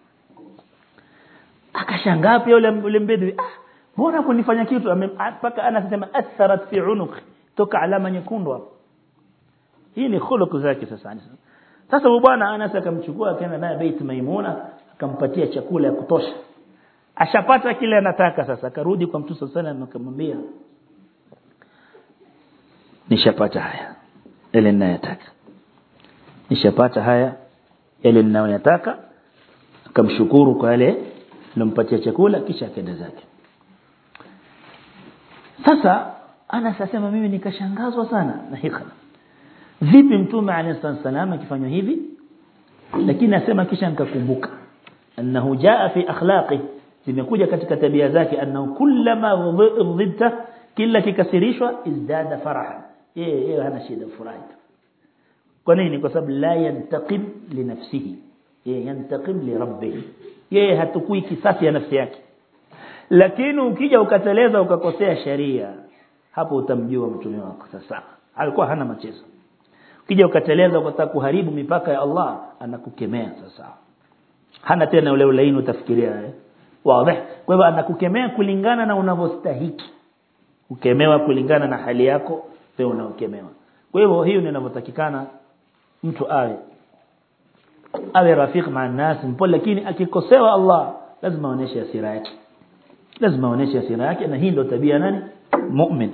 akashangaa pia yule mbedwi mbona kunifanya kitu mpaka anasema atharat fi unuq toka alama nyekundu hapo hii ni khuluq zake sasa bwana Anas akamchukua akaenda naye bait maimuna akampatia chakula ya kutosha ashapata kile anataka sasa akarudi kwa mtu sallallahu alayhi wasallam akamwambia nishapata haya ile ninayotaka nishapata haya ile ninayotaka akamshukuru kwa yale nilompatia chakula kisha akaenda zake sasa Anas asema mimi nikashangazwa sana na hikma vipi mtume alayhi salam akifanywa hivi lakini asema kisha nikakumbuka annahu jaa fi akhlaqi zimekuja katika tabia zake annahu kullama dhidta kila kikasirishwa izdada faraha yeye hana shida furaha kwa nini? Kwa sababu la yantaqim li nafsihi, yeye yantaqim li rabbih, yeye hatukui kisasi ya nafsi yake. Lakini ukija ukateleza ukakosea sharia, hapo utamjua mtume wako sasa alikuwa hana mchezo. Ukija ukateleza ukataka kuharibu mipaka ya Allah, anakukemea sasa, hana tena ule ulaini utafikiria wazi. Kwa hivyo anakukemea kulingana na unavyostahiki, ukemewa kulingana na hali yako wewe unaokemewa. Kwa hivyo hiyo ndio inavyotakikana mtu awe rafiki na nas mpole, lakini akikosewa Allah lazima aoneshe hasira yake, lazima aoneshe hasira yake, na hii ndio tabia nani? Mu'min.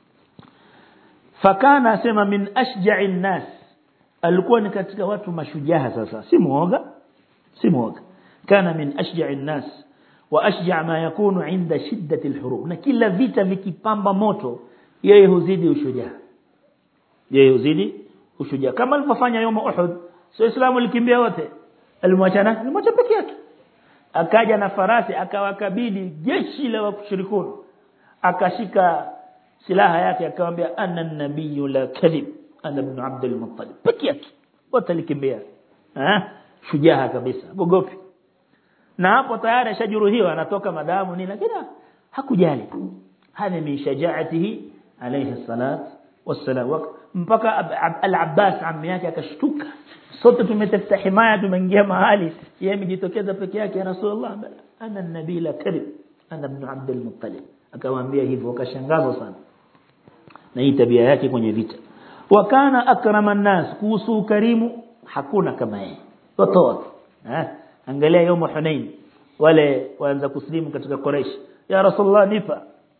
Fakana asema min ashja'in nas, alikuwa ni katika watu mashujaa sasa, si muoga, si muoga. Kana min ashja'in nas wa ashja' ma yakunu 'inda shiddati al-hurub, na kila vita vikipamba moto yeye huzidi ushujaa, yeye huzidi ushujaa, kama alipofanya yawm Uhud. Sio Islamu likimbia wote, alimwacha peke yake, akaja na farasi akawakabili jeshi la washirikun, akashika silaha yake akamwambia anna an-nabiyyu la kadhib ana ibn Abd al-Muttalib, peke yake wote likimbia. Shujaa kabisa, bogopi. Na hapo tayari ashajeruhiwa, anatoka madamu nini, lakini hakujali. Hadi min shajaatihi alayhi salat wassalam, mpaka al-Abbas ammi yake akashtuka, sote tumetafuta himaya, tumeingia mahali yeye amejitokeza peke yake, ya Rasulullah ana an-nabiy la kadhib ana ibn Abd al-Muttalib. Akamwambia hivyo, akashangazwa sana na hii tabia yake kwenye vita. Wakana akraman nas, kuhusu karimu hakuna kama yeye watoto. Angalia yawm Hunain, wale waanza kuslimu katika Quraysh, ya Rasulullah nifa,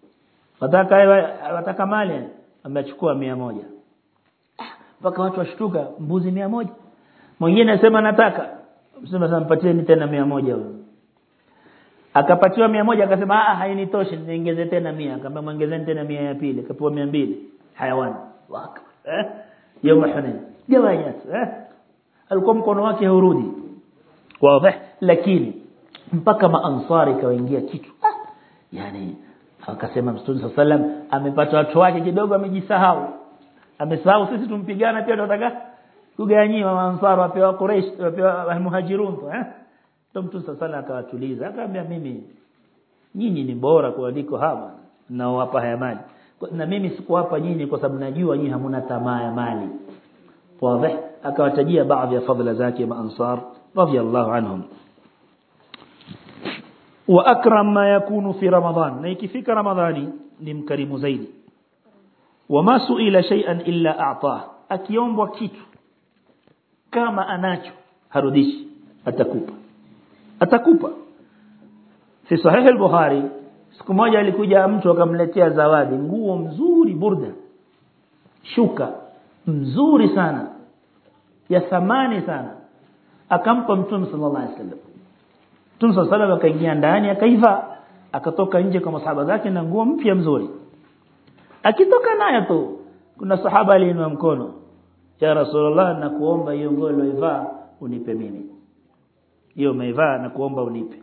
wataka mali, amechukua 100. Mpaka watu washtuka, mbuzi 100. Mwingine anasema nataka, msema mpatie tena 100 huyo. Akapatiwa 100, akasema hainitoshi, niongeze tena 100. Akamwambia muongezeni tena 100 ya pili, akapewa 200. Hayawani wako yawm Hunain jawayat, alikuwa mkono wake haurudi wazi. Lakini mpaka maansari kawaingia kitu, yani akasema Mtume sallallahu alayhi wasallam amepata watu wake kidogo, amejisahau, amesahau sisi tumpigana pia, tunataka kuganyiwa maansari wapewa Quraysh, wapewa muhajirun. Mtume sallallahu alayhi wasallam akawatuliza, akamwambia mimi nyinyi ni bora kuliko hawa na wapa haya mali, na mimi sikuwapa nyinyi kwa sababu najua nyinyi hamuna tamaa ya mali wazi. Akawatajia baadhi ya fadhila zake maansar radiyallahu anhum. Wa akram ma yakunu fi Ramadhan, na ikifika Ramadhani ni mkarimu zaidi. Wa ma suila shay'an illa a'tah, akiombwa kitu kama anacho harudishi, atakupa. Fi sahih al-Bukhari, siku moja alikuja mtu akamletea zawadi, nguo mzuri, burda, shuka mzuri sana ya thamani sana, akampa Mtume sallallahu alaihi wasallam. Mtume sallallahu alaihi wasallam akaingia ndani akaivaa, akatoka nje kwa masahaba zake na nguo mpya mzuri. Akitoka nayo tu, kuna sahaba aliinua mkono, ya Rasulullah, na kuomba hiyo nguo uliyoivaa unipe mimi, hiyo umeivaa na kuomba unipe.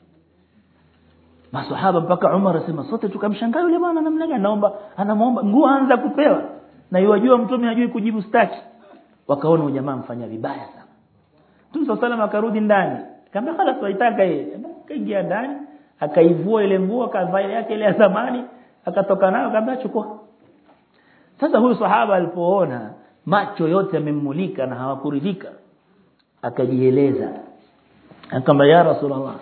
Masahaba mpaka Umar asema sote tukamshangaa yule bwana namna gani anamuomba nguo anza kupewa, na yajua Mtume hajui kujibu staki. Wakaona ujamaa mfanya vibaya sana. Mtume sallallahu alayhi akarudi ndani, akamwambia khala tuitaka yeye, akaingia ndani akaivua ile nguo akavaa yake ile ya zamani, akatoka nayo akamwambia chukua. Sasa huyu sahaba alipoona macho yote yamemmulika na hawakuridhika, akajieleza, akamwambia ya Rasulullah,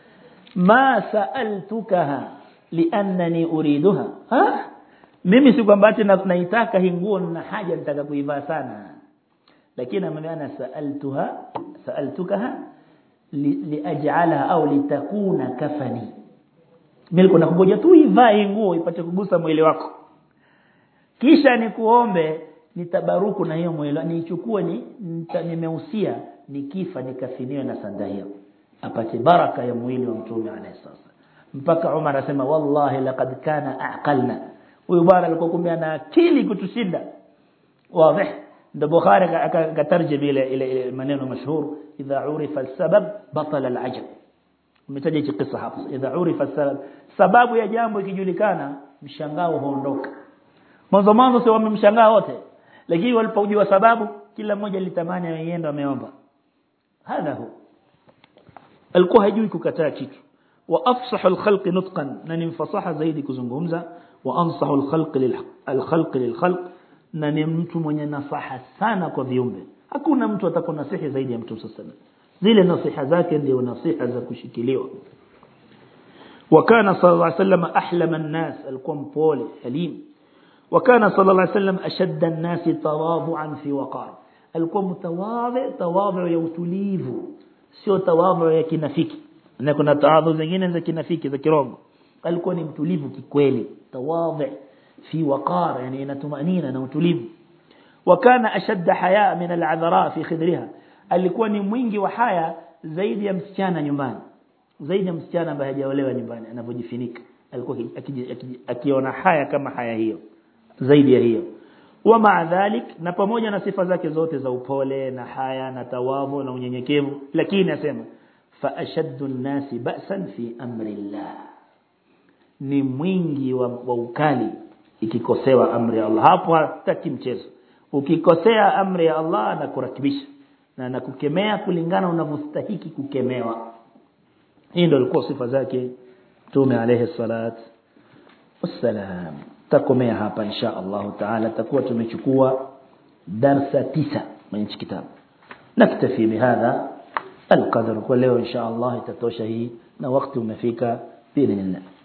ma sa'altukaha li'annani uriduha, mimi si kwamba ati naitaka hii nguo na haja nitaka kuivaa sana, lakini amana sa'altukaha liaj'alaha au litakuna kafani, mimi niko nakungoja tu ivae nguo ipate kugusa mwili wako, kisha nikuombe nitabaruku na hiyo mwili, niichukue nimehusia nikifa nikafiniwe na sanda hiyo, apate baraka ya mwili wa Mtume alayhi sallam. Mpaka Umar asema wallahi laqad kana aqalna, huyu bwana alikuwa kumbe ana akili kutushinda wazi. Ndio Bukhari akatarjim ile maneno mashhur, idha urifa al-sabab batala al-ajab. Umetaja hicho kisa hapo, idha urifa al-sabab, sababu ya jambo ikijulikana mshangao huondoka. Mwanzo sio wamemshangaa wote, lakini walipojua sababu kila mmoja litamani aende ameomba hadha hu alikuwa hajui kukataa kitu wa afsahu alkhalq nutqan na ni mfasaha zaidi kuzungumza wa ansahu alkhalq lilkhalq na ni mtu mwenye nasaha sana kwa viumbe hakuna mtu atakonasihi zaidi ya Mtume sallallahu alayhi wasallam zile nasiha zake ndio nasiha za kushikiliwa وكان صلى الله عليه وسلم أحلم الناس الكم بول حليم وكان صلى الله عليه وسلم أشد الناس تواضعا في وقار الكم تواضع يوتليف سيو تواضع ya kinafiki na kuna taadhu zingine za kinafiki za kirongo alikuwa ni mtulivu kikweli tawadhi fi waqar yani inatumanina na utulivu wakana ashadda haya min al'adhara fi khidriha alikuwa ni mwingi wa haya zaidi ya msichana nyumbani zaidi ya msichana ambaye hajaolewa nyumbani anavyojifunika alikuwa akiona haya kama haya hiyo zaidi ya hiyo wa ma'a dhalik na pamoja na sifa zake zote za upole na haya na tawadhu na unyenyekevu lakini asema fa ashaddu an-nasi ba'san fi amri Allah ni mwingi wa ukali ikikosewa amri ya Allah hapo hataki mchezo ukikosea amri ya Allah anakurakibisha na anakukemea kulingana unavyostahili kukemewa hii ndio ilikuwa sifa zake Mtume alayhi salat wassalam takomea hapa insha Allah taala takuwa tumechukua darasa 9 kwenye kitabu naktafi bihadha القدر ولو إن شاء الله تتوشى هي na wakati umefika باذن الله